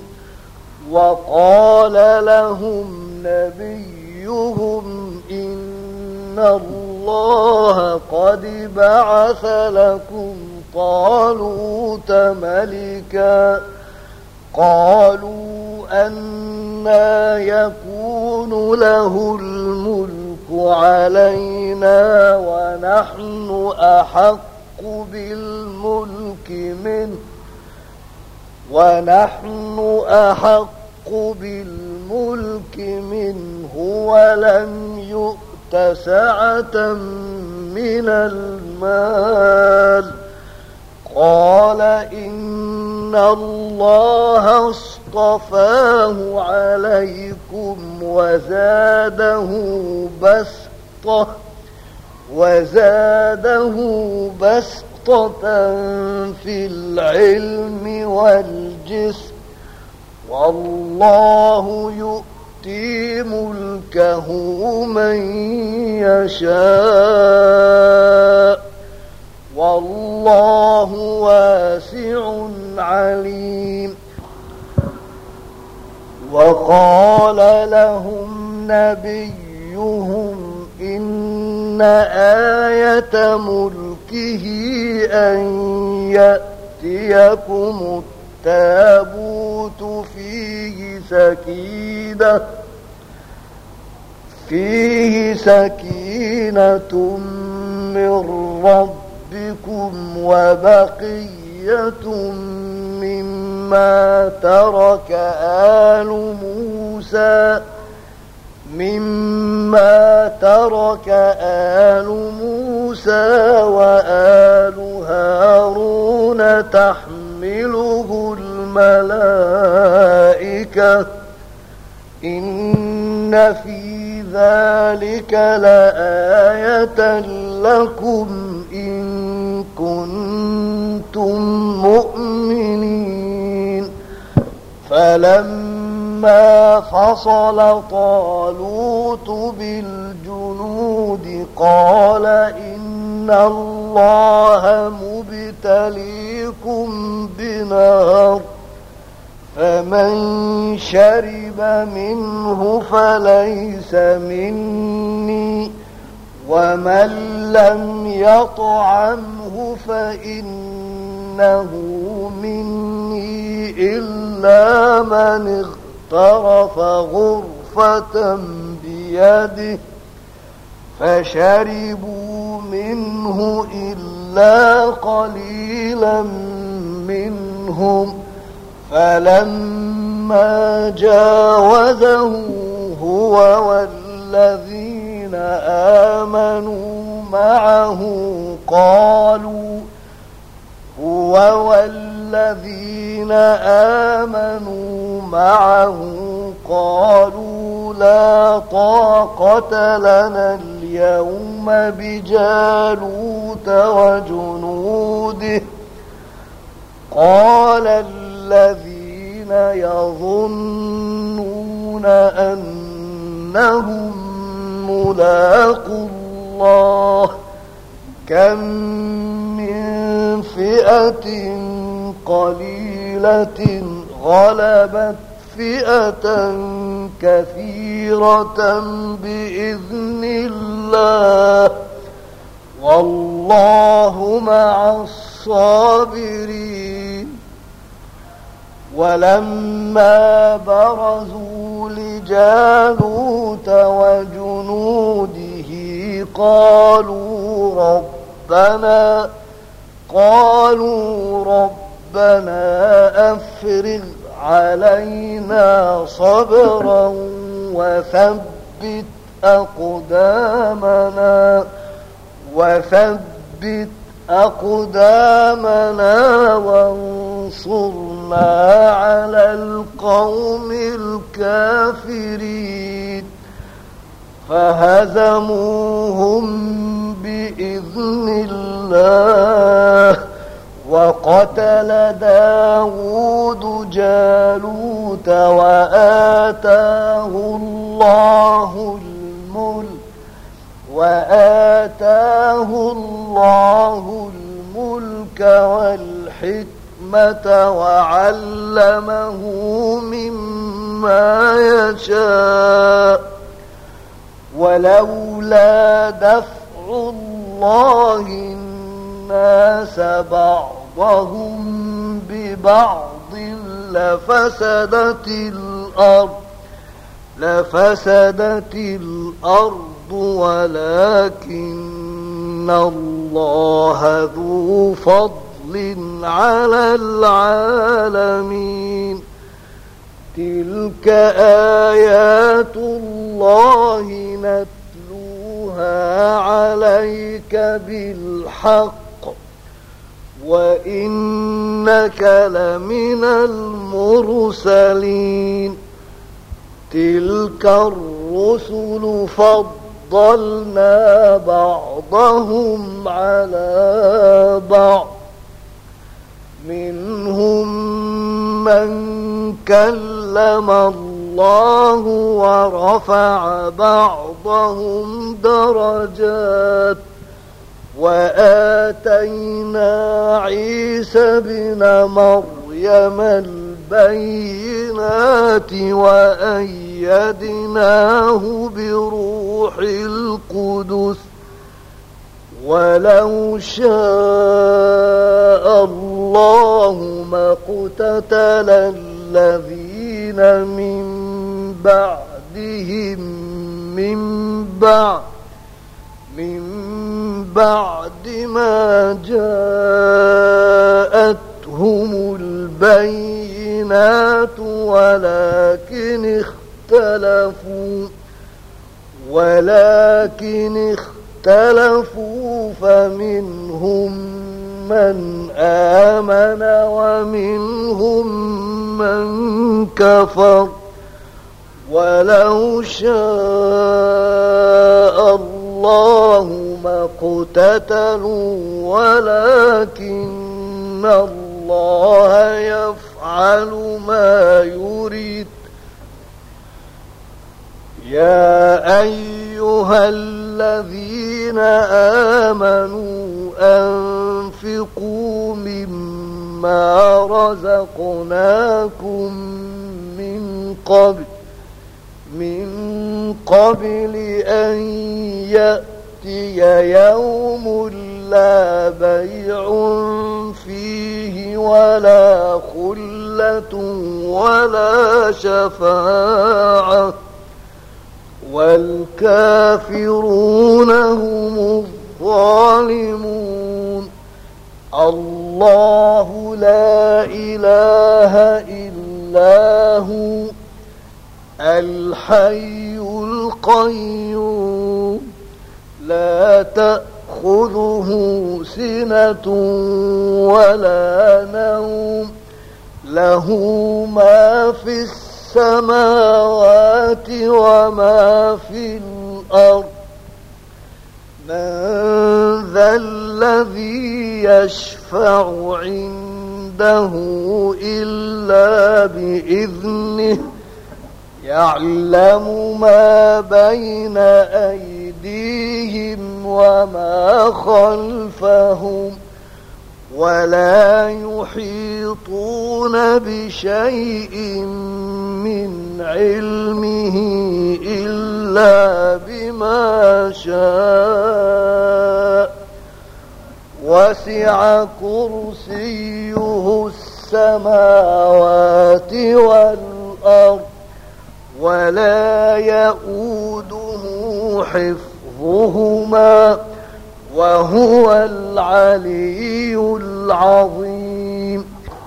A: وقال لهم نبيهم إن الله قد بعث لكم طالوت ملكا، قالوا أنى يكون له الملك علينا ونحن أحق بالملك منه ولم يؤت سعة من المال، قال إن الله اصطفاه عليكم وزاده بسطة في العلم والجسم والله يؤتي ملكه من يشاء والله واسع عليم. وقال لهم نبيهم إن آية ملكه أن يأتيكم التابوت فيه سكينة من ربكم وبقية مما ترك آل موسى وآل هارون تحمله الملائكة إن في ذلك لآية لكم إن كنتم مؤمنين. فلما فصل طالوت بالجنود قال إن الله مبتليكم بنار فمن شرب منه فليس مني ومن لم يطعمه فإنه مني إلا من اغترف غرفة بيده فشربوا منه إلا قليلا منهم فلما جاوزه هو والذين آمنوا معه قالوا لا طاقة لنا اليوم بجالوت وجنوده. قال الذين يظنون أنهم ملاقو الله كم من فئة قليلة غلبت فئة كثيرة بإذن الله والله مع الصابرين. ولما برزوا لجالوت وجنوده قالوا ربنا أفرغ علينا صبرا وثبت أقدامنا وانصرنا على القوم الكافرين. فهزموهم بإذن الله وقتل داود جالوت وآتاه الله الملك والحكمة وعلمه مما يشاء. ولولا دفع الله الناس بعضهم ببعض لفسدت الأرض ولكن الله ذو فضل على العالمين. تلك آيات الله نتلوها عليك بالحق وإنك لمن المرسلين. تلك الرسل فضلنا فضلنا بعضهم على بعض منهم من كلم الله ورفع بعضهم درجات وآتينا عيسى ابن مريم البينات وأيدناه بروح القدس ولو شاء الله ما اقتتل الذين من بعدهم من بعد ما جاءتهم البينات ولكن اختلفوا فمنهم من آمن ومنهم من كفر ولو شاء الله ما اقتتلوا ولكن الله يفعل ما يريد. يا أيها الذين آمنوا أنفقوا مما رزقناكم من قبل أن يأتي يوم لا بيع فيه ولا خلة ولا شفاعة والكافرون هم الظالمون. الله لا إله إلا هو الحي القيوم لا تأخذه سنة ولا نوم له ما في السماوات وما في الأرض. من ذا الذي يشفع عنده إلا بإذنه يعلم ما بين أيديهم وما خلفهم ولا يحيطون بشيء من علمه إلا بما شاء وسع كرسيه السماوات والأرض ولا يؤوده حفظهما وهو العلي العظيم.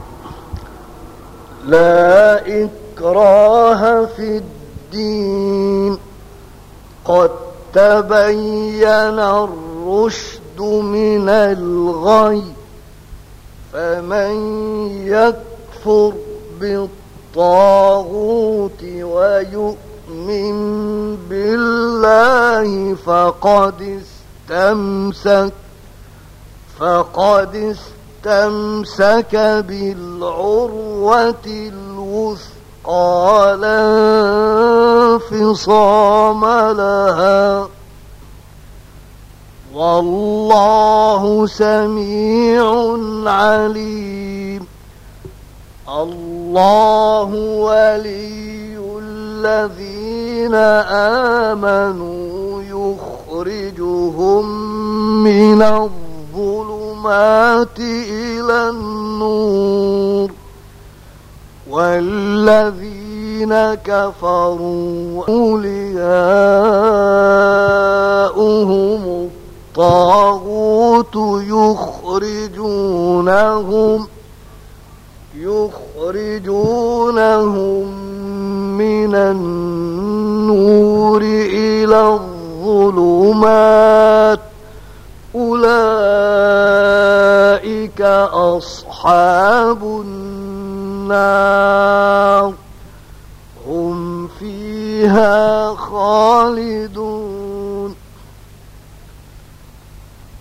A: لا إكراه في الدين قد تبين الرشد من الغي فمن يكفر بالطاغوت ويؤمن بالله فقد استمسك بالعروة الوثقى لا انفصام لها والله سميع عليم. الله ولي الذين آمنوا يخرجهم من الظلمات إلى النور والذين كفروا أولياؤهم الطاغوت يخرجونهم من النور إلى الظلمات أولئك أصحاب النار هم فيها خالدون.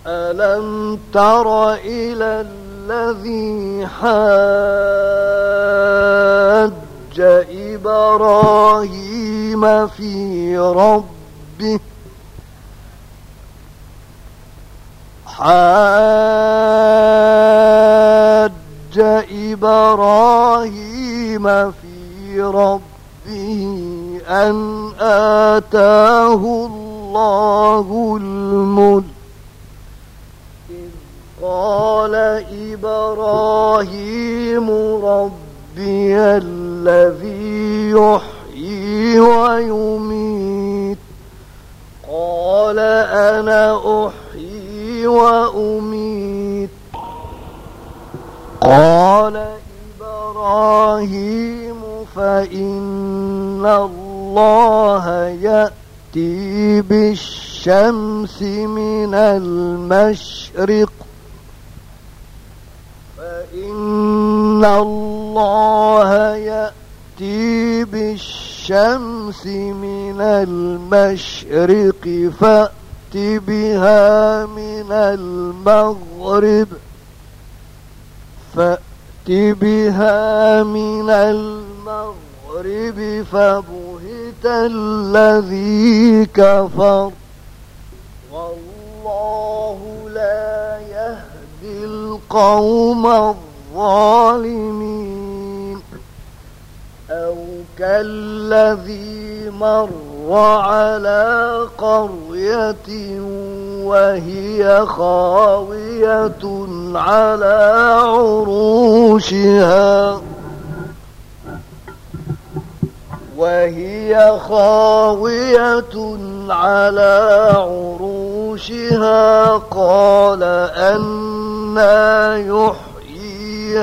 A: ألم تر إلى الذي حاج إبراهيم في ربه أن آتاه الله الملك إذ قال إبراهيم ربي الذي يحيي ويميت قال أنا أحيي وأميت قال إبراهيم فإن الله يأتي بالشمس من المشرق فأت بها من المغرب فبهت الذي كفر والله لا يهدي القوم الظالمين أو كالذي مر على قرية وهي خاوية على عروشها قال أنى يحيي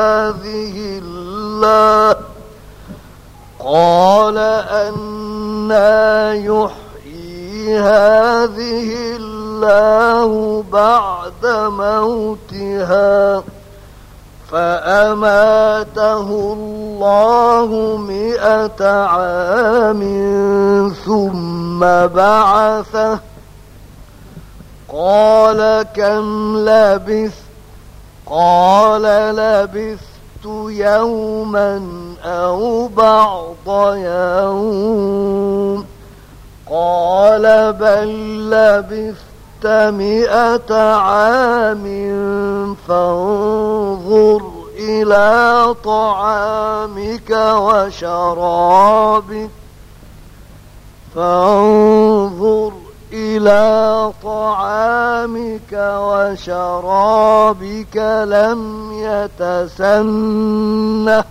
A: هذه الله بعد موتها فأماته الله 100 عام ثم بعثه قال كم لبثت قال لبثت يوما أو بعض يوم قال بل لبثت 100 عام فانظر إلى طعامك وشرابك لم يتسنه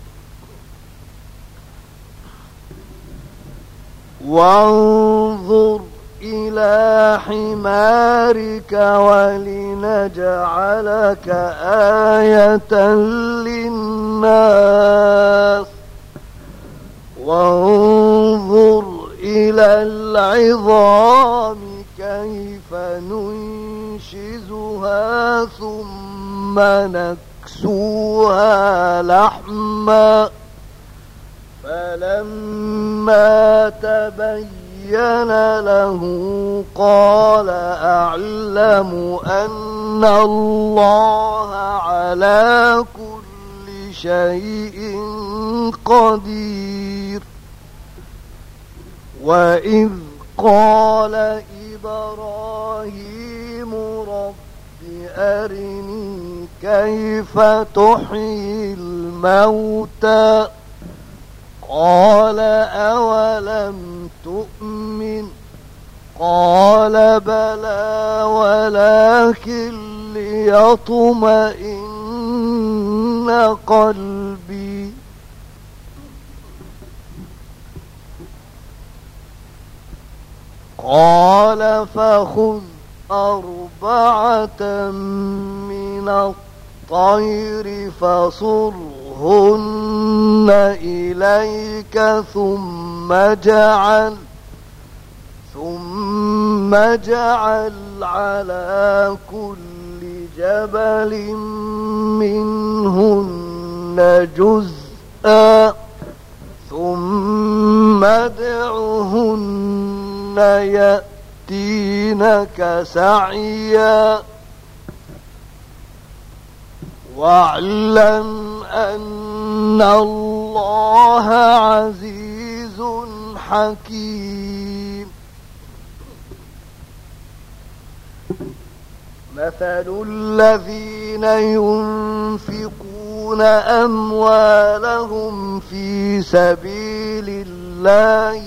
A: وانظر إلى حمارك ولنجعلك آية للناس وانظر إلى العظام كيف ننشزها ثم نكسوها لحما فلما تبين له قال أعلم أن الله على كل شيء قدير وإذ قال إبراهيم رب أرني كيف تحيي الموتى قال أولم تؤمن قال بلى ولكن ليطمئن قلبي قال فخذ 4 من الطير فصرهن إليك ثم اجعل على كل جبل منهن جزءا ثم ادعهن يفتينك سعيا واعلم أن الله عزيز حكيم. مثل الذين ينفقون أموالهم في سبيل الله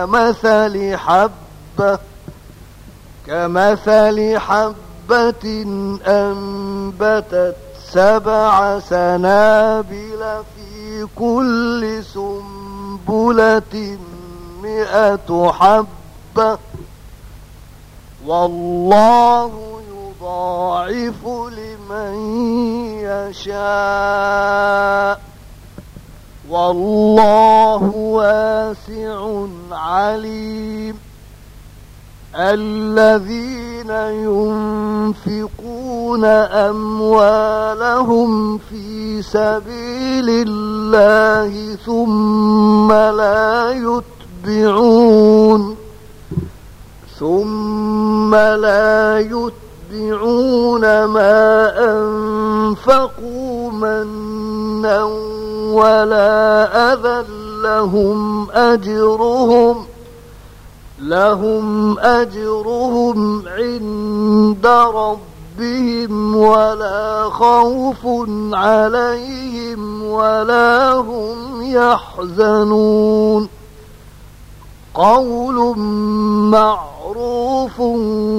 A: كمثل حبة أنبتت 7 سنابل في كل سنبلة 100 حبة والله يضاعف لمن يشاء والله واسع عليم. الذين ينفقون أموالهم في سبيل الله ثم لا يتبعون ما أنفقوا منا ولا أذى لهم أجرهم عند ربهم ولا خوف عليهم ولا هم يحزنون. قول معروف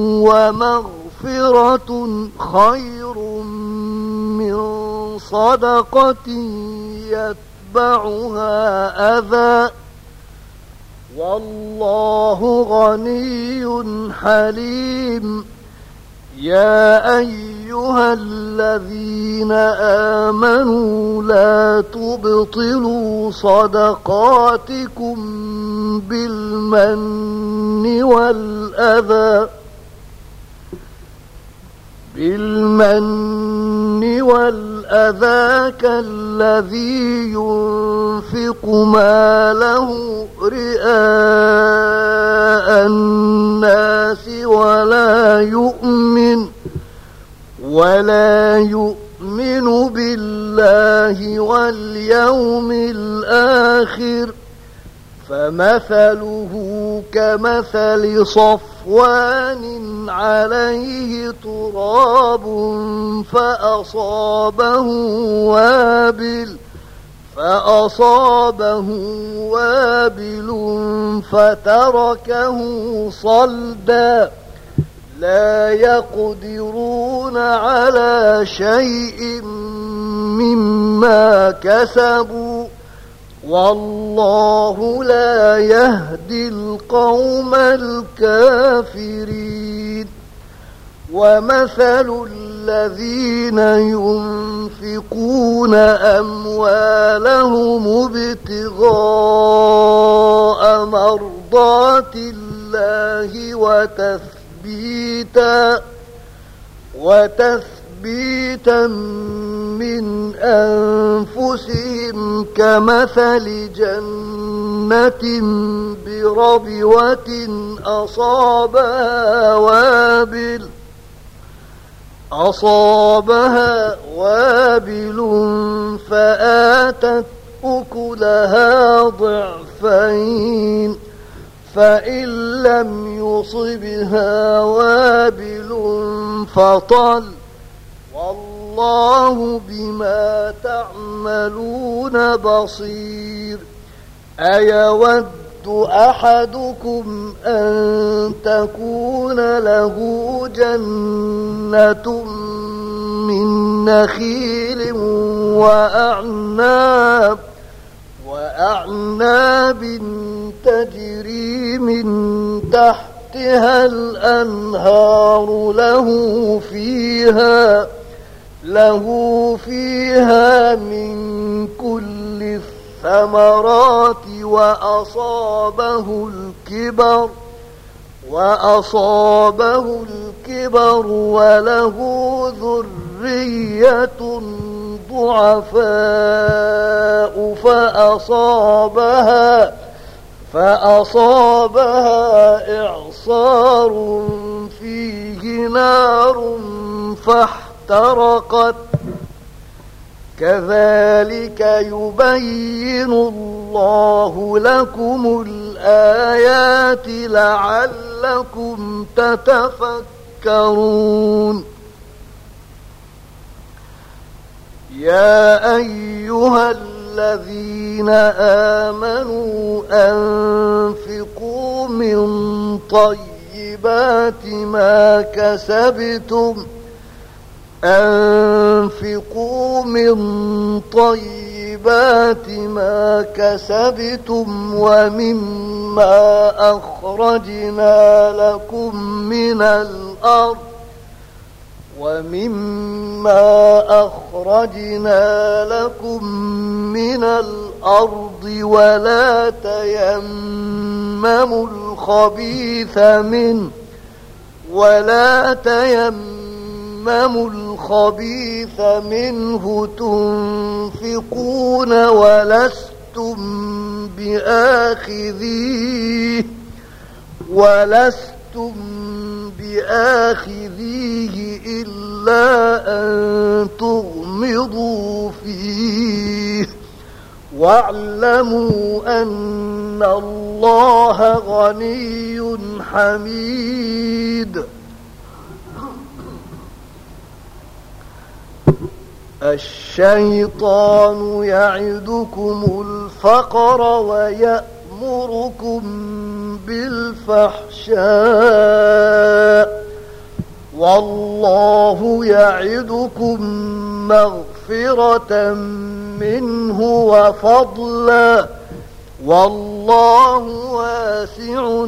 A: ومغفرة خير من صدقة يتبعها أذى والله غني حليم. يا أيها الذين آمنوا لا تبطلوا صدقاتكم بالمن والأذى كالذي ينفق ماله رئاء الناس ولا يؤمن بالله واليوم الآخر فمثله كمثل صفوان عليه تراب فأصابه وابل فتركه صلدا لا يقدرون على شيء مما كسبوا والله لا يهدي القوم الكافرين. ومثل الذين ينفقون أموالهم ابتغاء مرضات الله وتثبيتا من أنفسهم كمثل جنة بربوة أصابها وابل فآتت أكلها ضعفين فإن لم يصبها وابل فطل والله بما تعملون بصير. أيود أحدكم أن تكون له جنة من نخيل وأعناب تجري من تحتها الأنهار له فيها من كل الثمرات وأصابه الكبر وله ذرية ضعفاء فأصابها إعصار إعصار فيه نار فاحترقت كذلك يبين الله لكم الآيات لعلكم تتفكرون يا أيها الذين آمنوا أنفقوا من طيبات ما كسبتم ومما أخرجنا لكم من الأرض ولا تيمموا الخبيث منه تنفقون ولستم بآخذيه إلا أن تغمضوا فيه واعلموا أن الله غني حميد الشيطان يعدكم الفقر ويأمركم بالفحشاء والله يعدكم مغفرة منه وفضلا والله واسع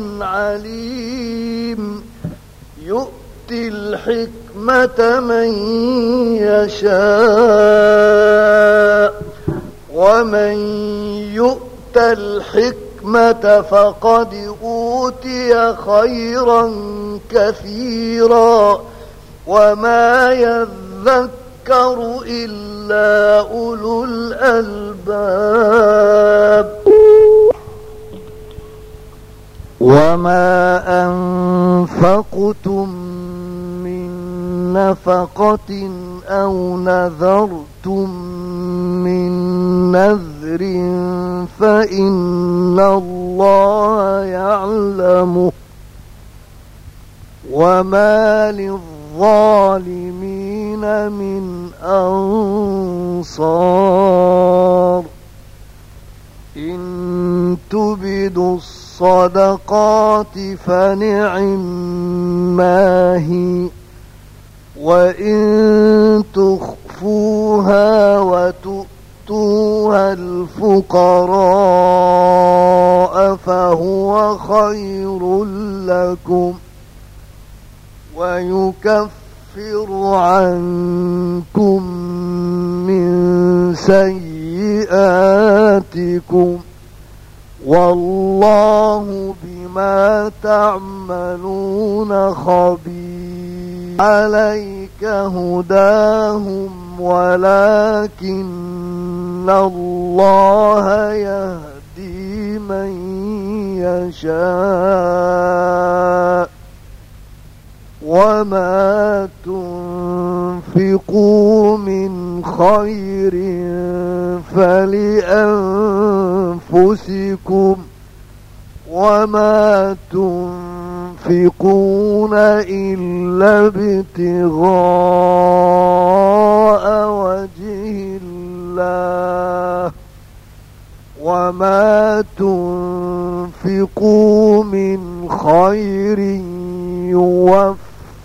A: عليم يؤتي الحكمة من يشاء ومن يؤت الحكمة فقد أوتي خيرا كثيرا وما يذكر إلا أولو الألباب وما أنفقتم من نفقة أو نذرتم من نذر فإن الله يعلمه وما للظالمين من أنصار إن تبدوا الصدقات فنعما هي وإن تخفوها وتؤتوها الفقراء فهو خير لكم ويكفر عنكم من سيئاتكم والله بما تعملون خبير عليك هداهم ولكن الله يهدي من يشاء وما تنفقوا من خير فلأنفسكم وما تنفقون إلا ابتغاء وجه الله وما تنفقوا من خير يوفى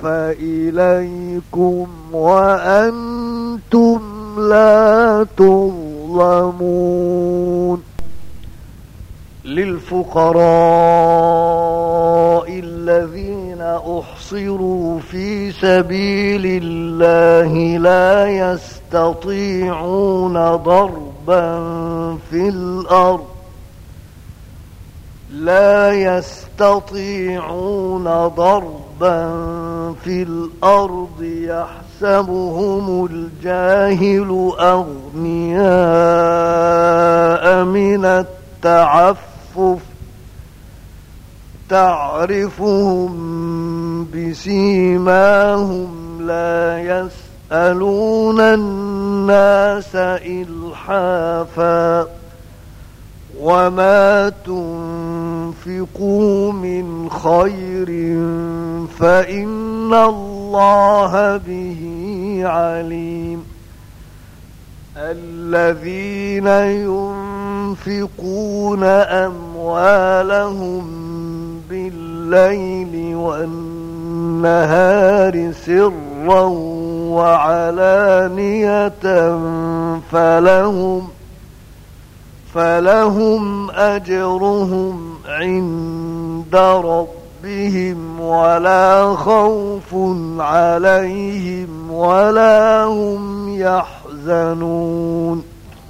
A: إليكم وأنتم لا تظلمون للفقراء الذين أحصروا في سبيل الله لا يستطيعون ضربا في الأرض يحسبهم الجاهل أغنياء من التعفف تعرفهم بسيماهم لا يسألون الناس إلحافا وما تنفقوا من خير فإن الله به عليم الذين ينفقون أموالهم بالليل والنهار سرا وعلانية فلهم أجرهم عند ربهم ولا خوف عليهم ولا هم يحزنون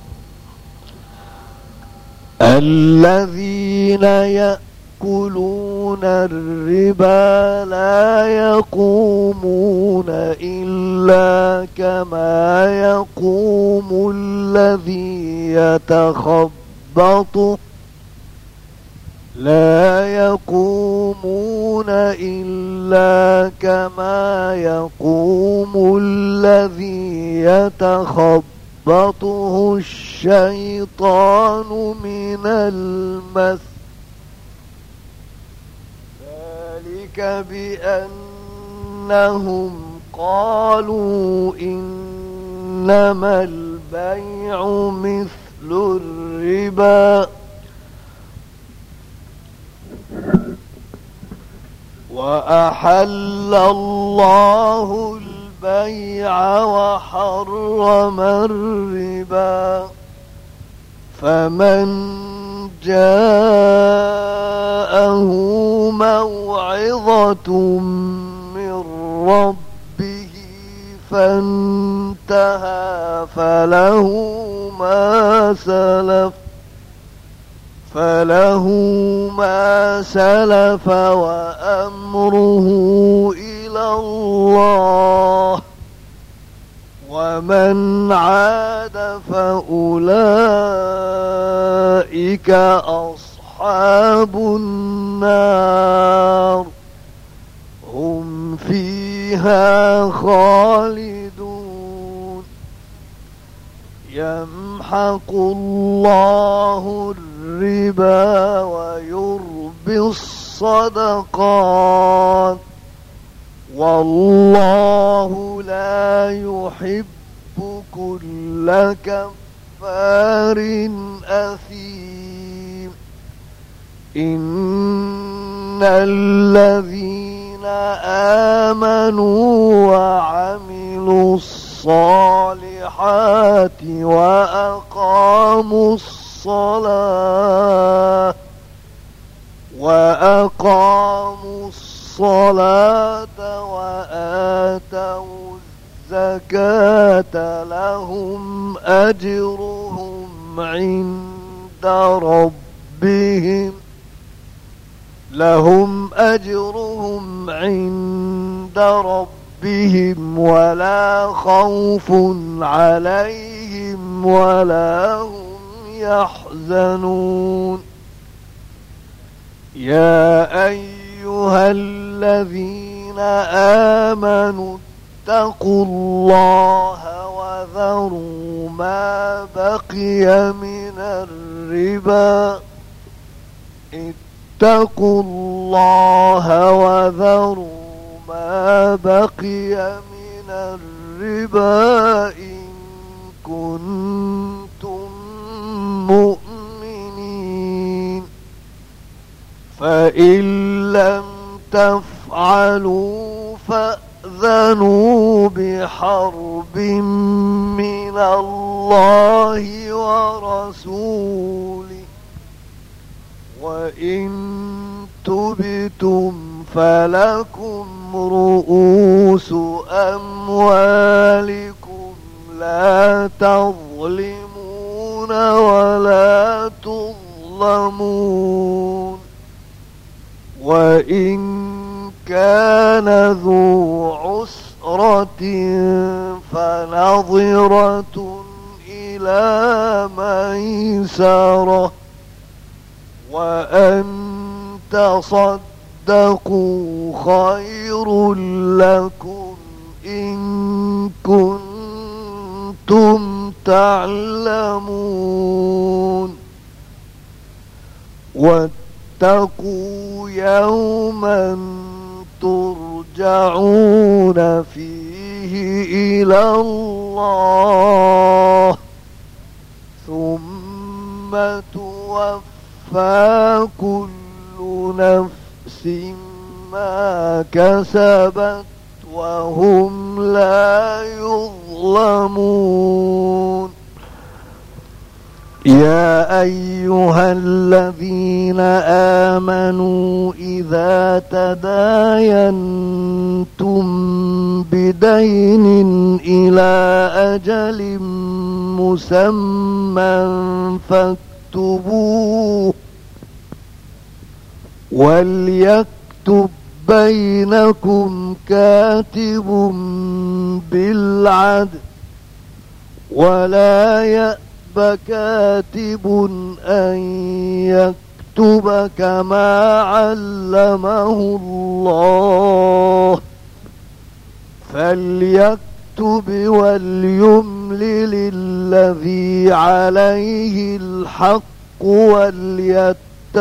A: الذين يأكلون الربا لا يقومون إلا كما يقوم الذي يتخبطه الشيطان من المس ذلك بأنهم قالوا إنما البيع مثل الربا وأحل الله البيع وحرم الربا فمن جاءه موعظة من ربه فانتهى فله ما سلف وأمره إلى الله ومن عاد فأولئك أصحاب النار هم فيها خالدون يمحق الله الربا ويربي الصدقات والله لا يحب كل كفار أثيم إن الذين آمنوا وعملوا الصالحات وأقاموا الصلاة وآتوا الزكاة لهم أجرهم عند ربهم ولا خوف عليهم ولا هم يحزنون يا أيها الذين آمنوا اتقوا الله وذروا ما بقي من الربا اتقوا الله وذروا ما بقي من الربا إن كنتم مؤمنين فإن لم تفعلوا فأذنوا بحرب من الله ورسوله وإن تبتم فلكم رؤوس أموالكم لا تظلمون ولا تظلمون وإن كان ذو عسرة فنظرة إلى ميسرة وأن تصدقوا خير لكم إن كنتم تعلمون واتقوا يوما ترجعون فيه إلى الله ثم توفى كل نفس ما كسبت وهم لا يظلمون يا أيها الذين آمنوا إذا تداينتم بدين إلى أجل مسمى فاكتبوه وليكتب بينكم كاتب بالعدل ولا يأب كاتب أن يكتب كما علمه الله فليكتب وليملل الذي عليه الحق وليتق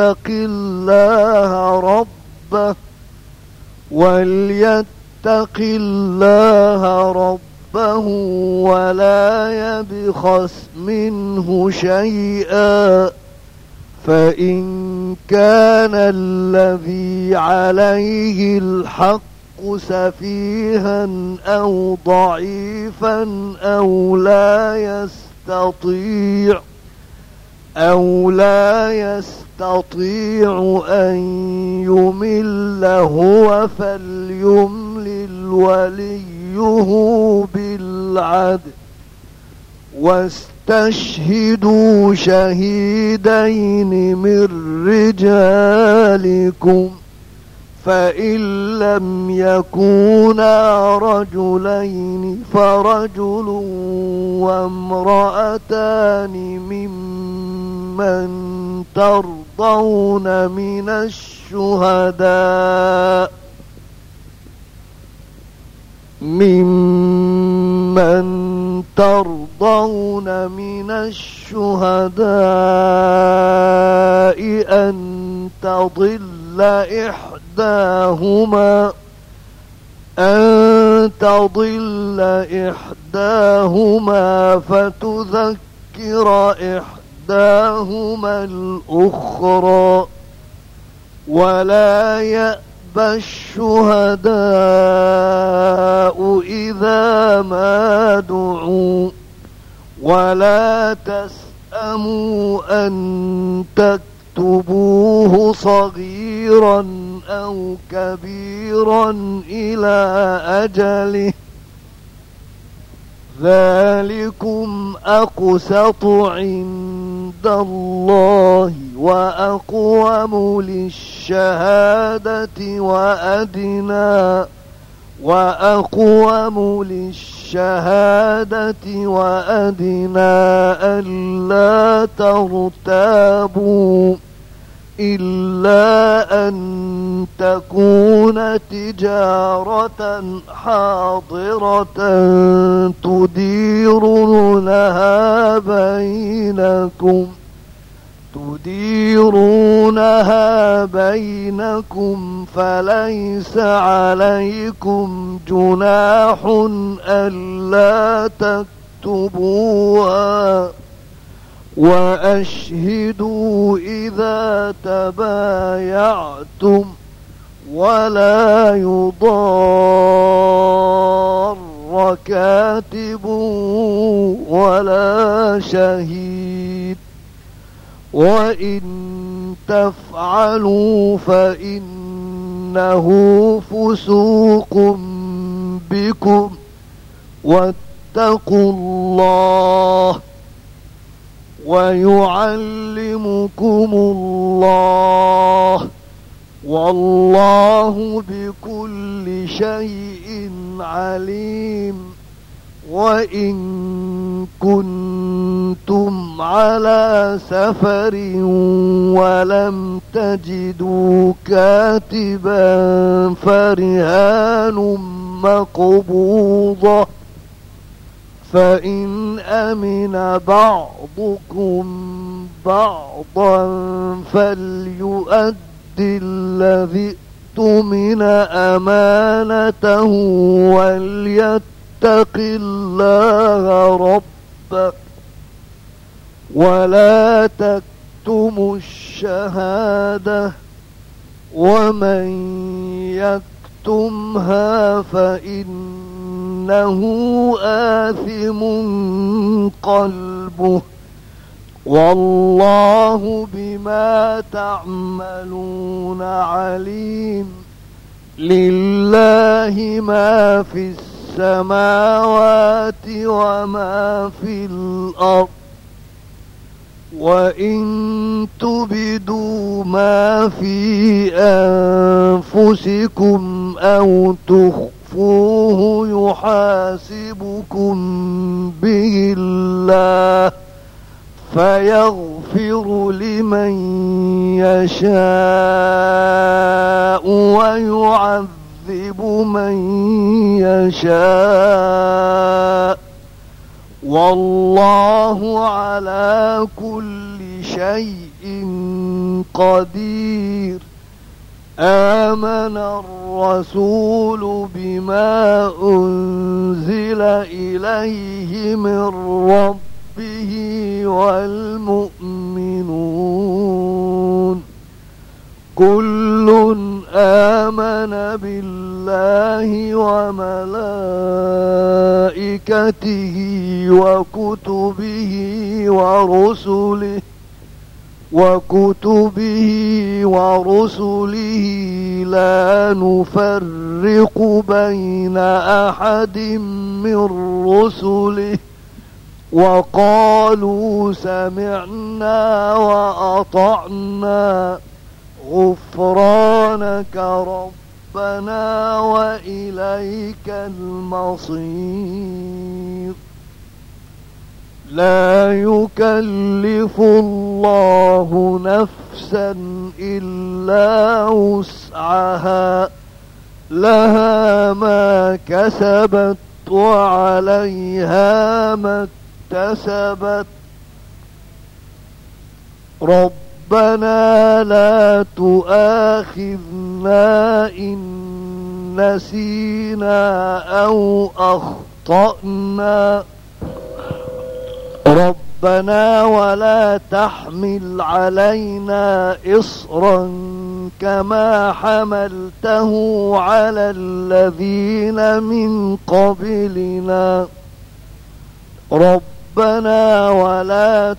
A: الله ربه ولا يبخس منه شيئا فإن كان الذي عليه الحق سفيها أو ضعيفا أو لا يستطيع أن يمل هو فليملل وليه بالعدل واستشهدوا شهيدين من رجالكم فإن لم يكونا رجلين فرجل وامرأتان ممن ترضون من الشهداء أن تضل إحداهما فتذكر إحداهما الأخرى ولا يأبى الشهداء إذا ما دعوا ولا تسأموا أن تكتبوه صغيرا أو كبيرا إلى أجله ذلكم أقسط عند الله وأقوم للشهادة وأدنى ألا ترتابوا إلا أن تكون تجارة حاضرة تديرونها بينكم فليس عليكم جناح ألا تكتبوها وأشهدوا إذا تبايعتم ولا يضار كاتب ولا شهيد وإن تفعلوا فإنه فسوق بكم واتقوا الله ويعلمكم الله والله بكل شيء عليم وإن كنتم على سفر ولم تجدوا كاتبا فرهان مقبوضة فإن أمن بعضكم بعضا فليؤد الذي اؤتمن أمانته وليتق الله ربه ولا تكتموا الشهادة ومن يكتمها فإنه آثم قلبه والله بما تعملون عليم لله ما في السماوات وما في الأرض وإن تبدوا ما في أنفسكم أو تخفوه يحاسبكم به الله فيغفر لمن يشاء ويعذب من يشاء والله على كل شيء قدير آمن الرسول بما أنزل إليه من ربه والمؤمنون كل آمن بالله وملائكته وكتبه ورسله لا نفرق بين أحد من رسله وقالوا سمعنا وأطعنا غفرانك ربنا وإليك المصير لا يكلف الله نفسا إلا وسعها لها ما كسبت وعليها ما اكتسبت ربنا لا تؤاخذنا إن نسينا أو أخطأنا ربنا ولا تحمل علينا إصرا كما حملته على الذين من قبلنا ربنا ولا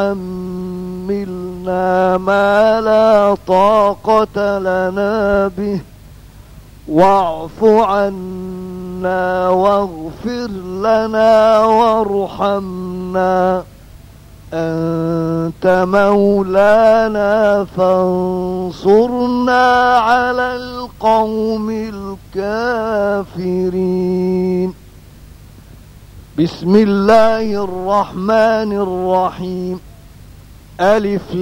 A: تحملنا ما لا طاقة لنا به واعف عنا واغفر لنا وارحمنا أنت مولانا فانصرنا على القوم الكافرين بسم الله الرحمن الرحيم ألف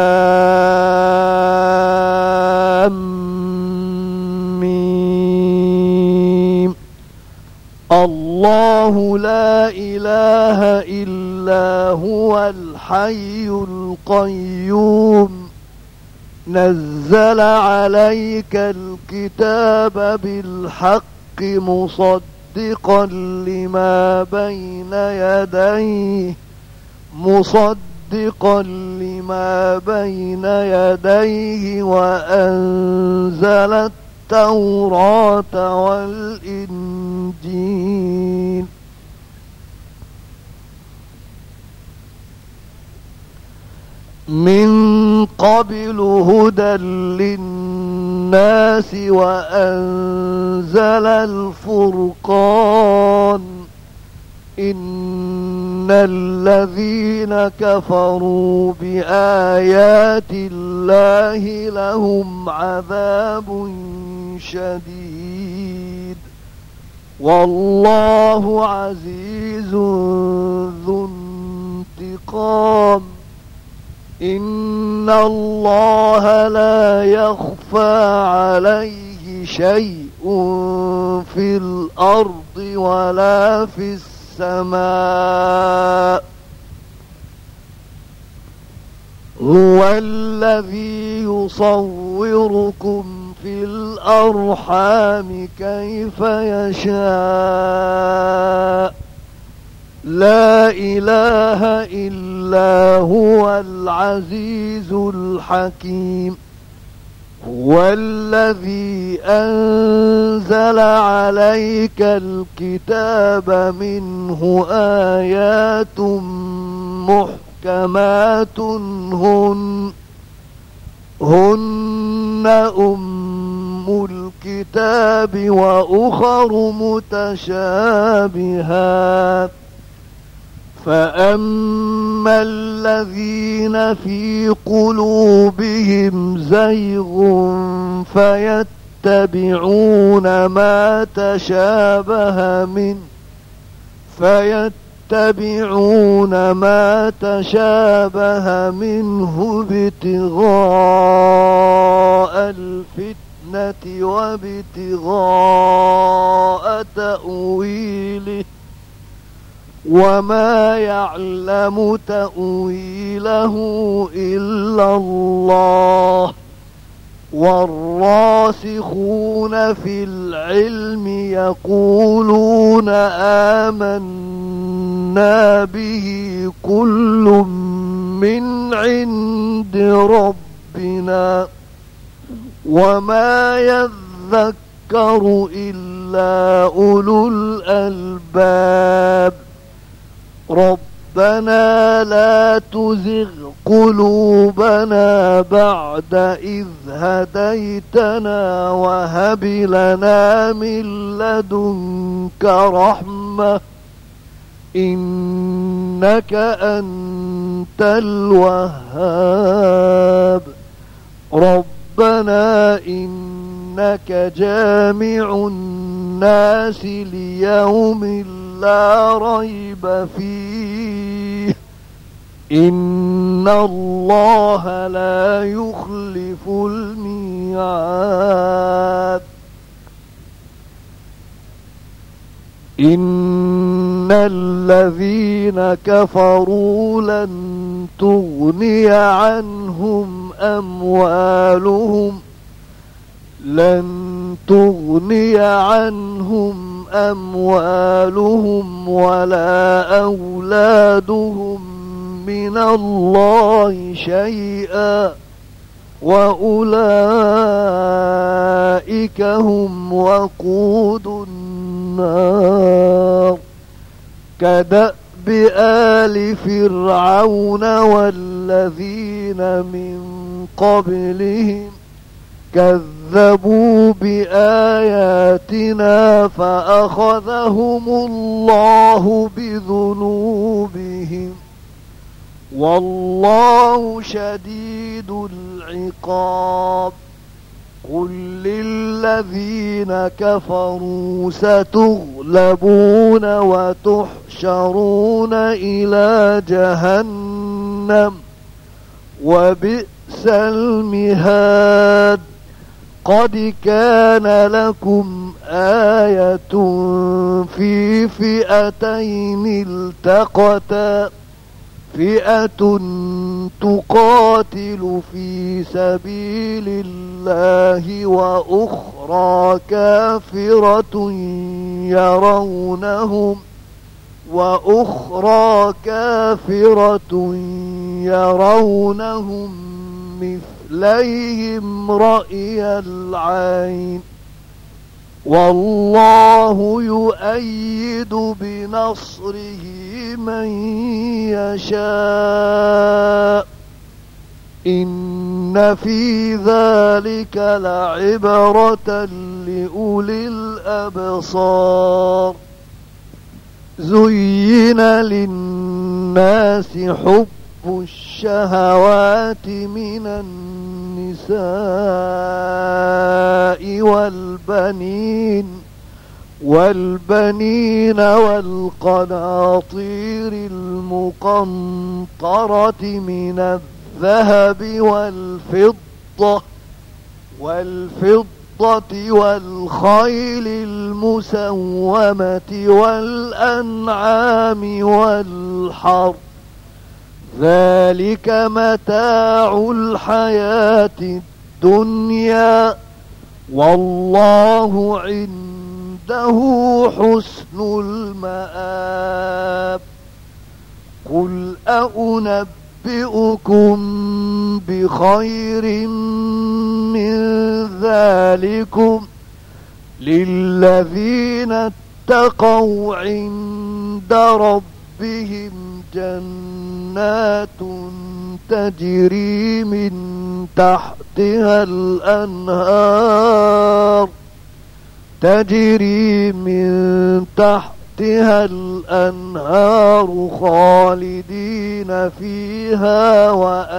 A: لام ميم الله لا إله إلا هو الحي القيوم نزل عليك الكتاب بالحق مصدقا لما بين يديه وأنزل التوراة والإنجيل من قبل هدى للناس وأنزل الفرقان إن الذين كفروا بآيات الله لهم عذاب شديد والله عزيز ذو انتقام. إن الله لا يخفى عليه شيء في الأرض ولا في السماء. هو الذي يصوركم في الأرحام كيف يشاء. لا إله إلا هو العزيز الحكيم. هو الذي أنزل عليك الكتاب منه آيات محكمات هن أم الكتاب وأخر متشابهات. فأما الذين في قلوبهم زيغ فيتبعون ما تشابه منه ابتغاء الفتنة وابتغاء تأويله وما يعلم تأويله إلا الله. والراسخون في العلم يقولون آمنا به كل من عند ربنا وما يذكر إلا أولو الألباب. ربنا لا تزغ قلوبنا بعد إذ هديتنا وهب لنا من لدنك رحمة إنك أنت الوهاب. ربنا إنك جامع الناس ليوم لا ريب فيه إن الله لا يخلف الميعاد. إن الذين كفروا لن تغني عنهم أموالهم ولا أولادهم من الله شيئا وأولئك هم وقود النار. كدأب آل فرعون والذين من قبلهم كذبوا بآياتنا فأخذهم الله بذنوبهم والله شديد العقاب. قل للذين كفروا ستغلبون وتحشرون إلى جهنم وبئس المهاد. قد كان لكم آية في فئتين التقتا فئة تقاتل في سبيل الله وأخرى كافرة يرونهم مثليهم رأي العين والله يؤيد بنصره من يشاء. إن في ذلك لعبرة لأولي الأبصار. زين للناس حب الشهوات من النساء والبنين والقناطير المقنطرة من الذهب والفضة والخيل المسومة والأنعام والحرث ذلك متاع الحياة الدنيا والله عنده حسن المآب قل أنبئكم بخير من ذلكم للذين اتقوا عند ربهم جنات تجري من تحتها الأنهار خالدين فيها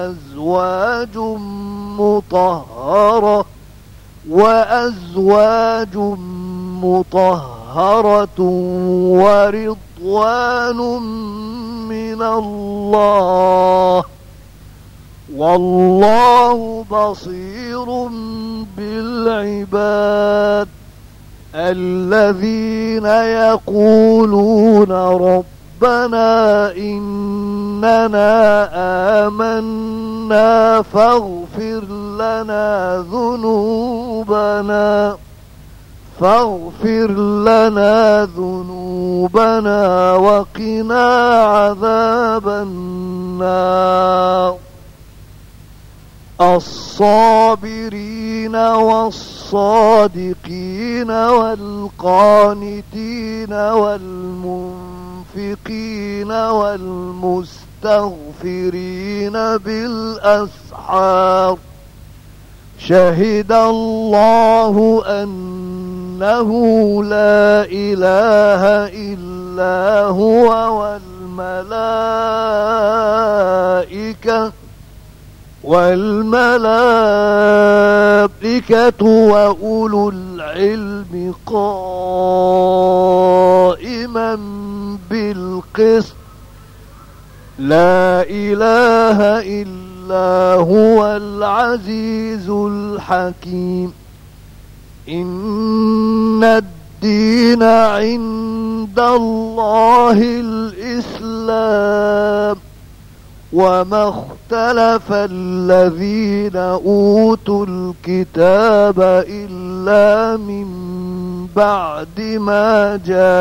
A: وأزواج مطهرة ورضوان من الله والله بصير بالعباد الذين يقولون ربنا إننا آمنا فاغفر لنا ذنوبنا وقنا عذاب النار الصابرين والصادقين والقانتين والمنفقين والمستغفرين بالأسحار شهد الله أنه لا إله إلا هو والملائكة وأولو العلم قائما بالقسط لا إله إلا هو العزيز الحكيم إن الدين عند الله الإسلام وما اختلف الذين أوتوا الكتاب إلا من بعد ما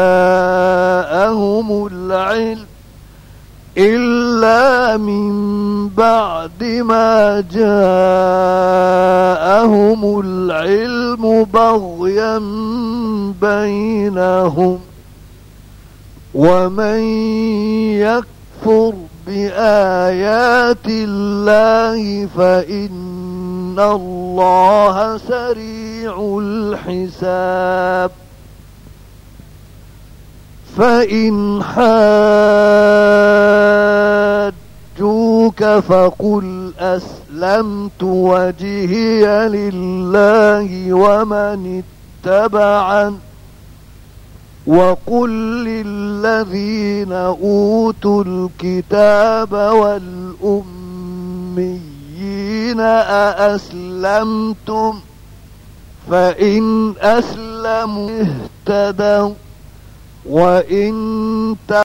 A: جاءهم العلم بغيا بينهم ومن يكفر بآيات الله فإن الله سريع الحساب فإن حاجوك فقل أسلمت وجهي لله ومن اتبعني وقل للذين أوتوا الكتاب والأميين أأسلمتم فإن أسلموا اهتدوا وإن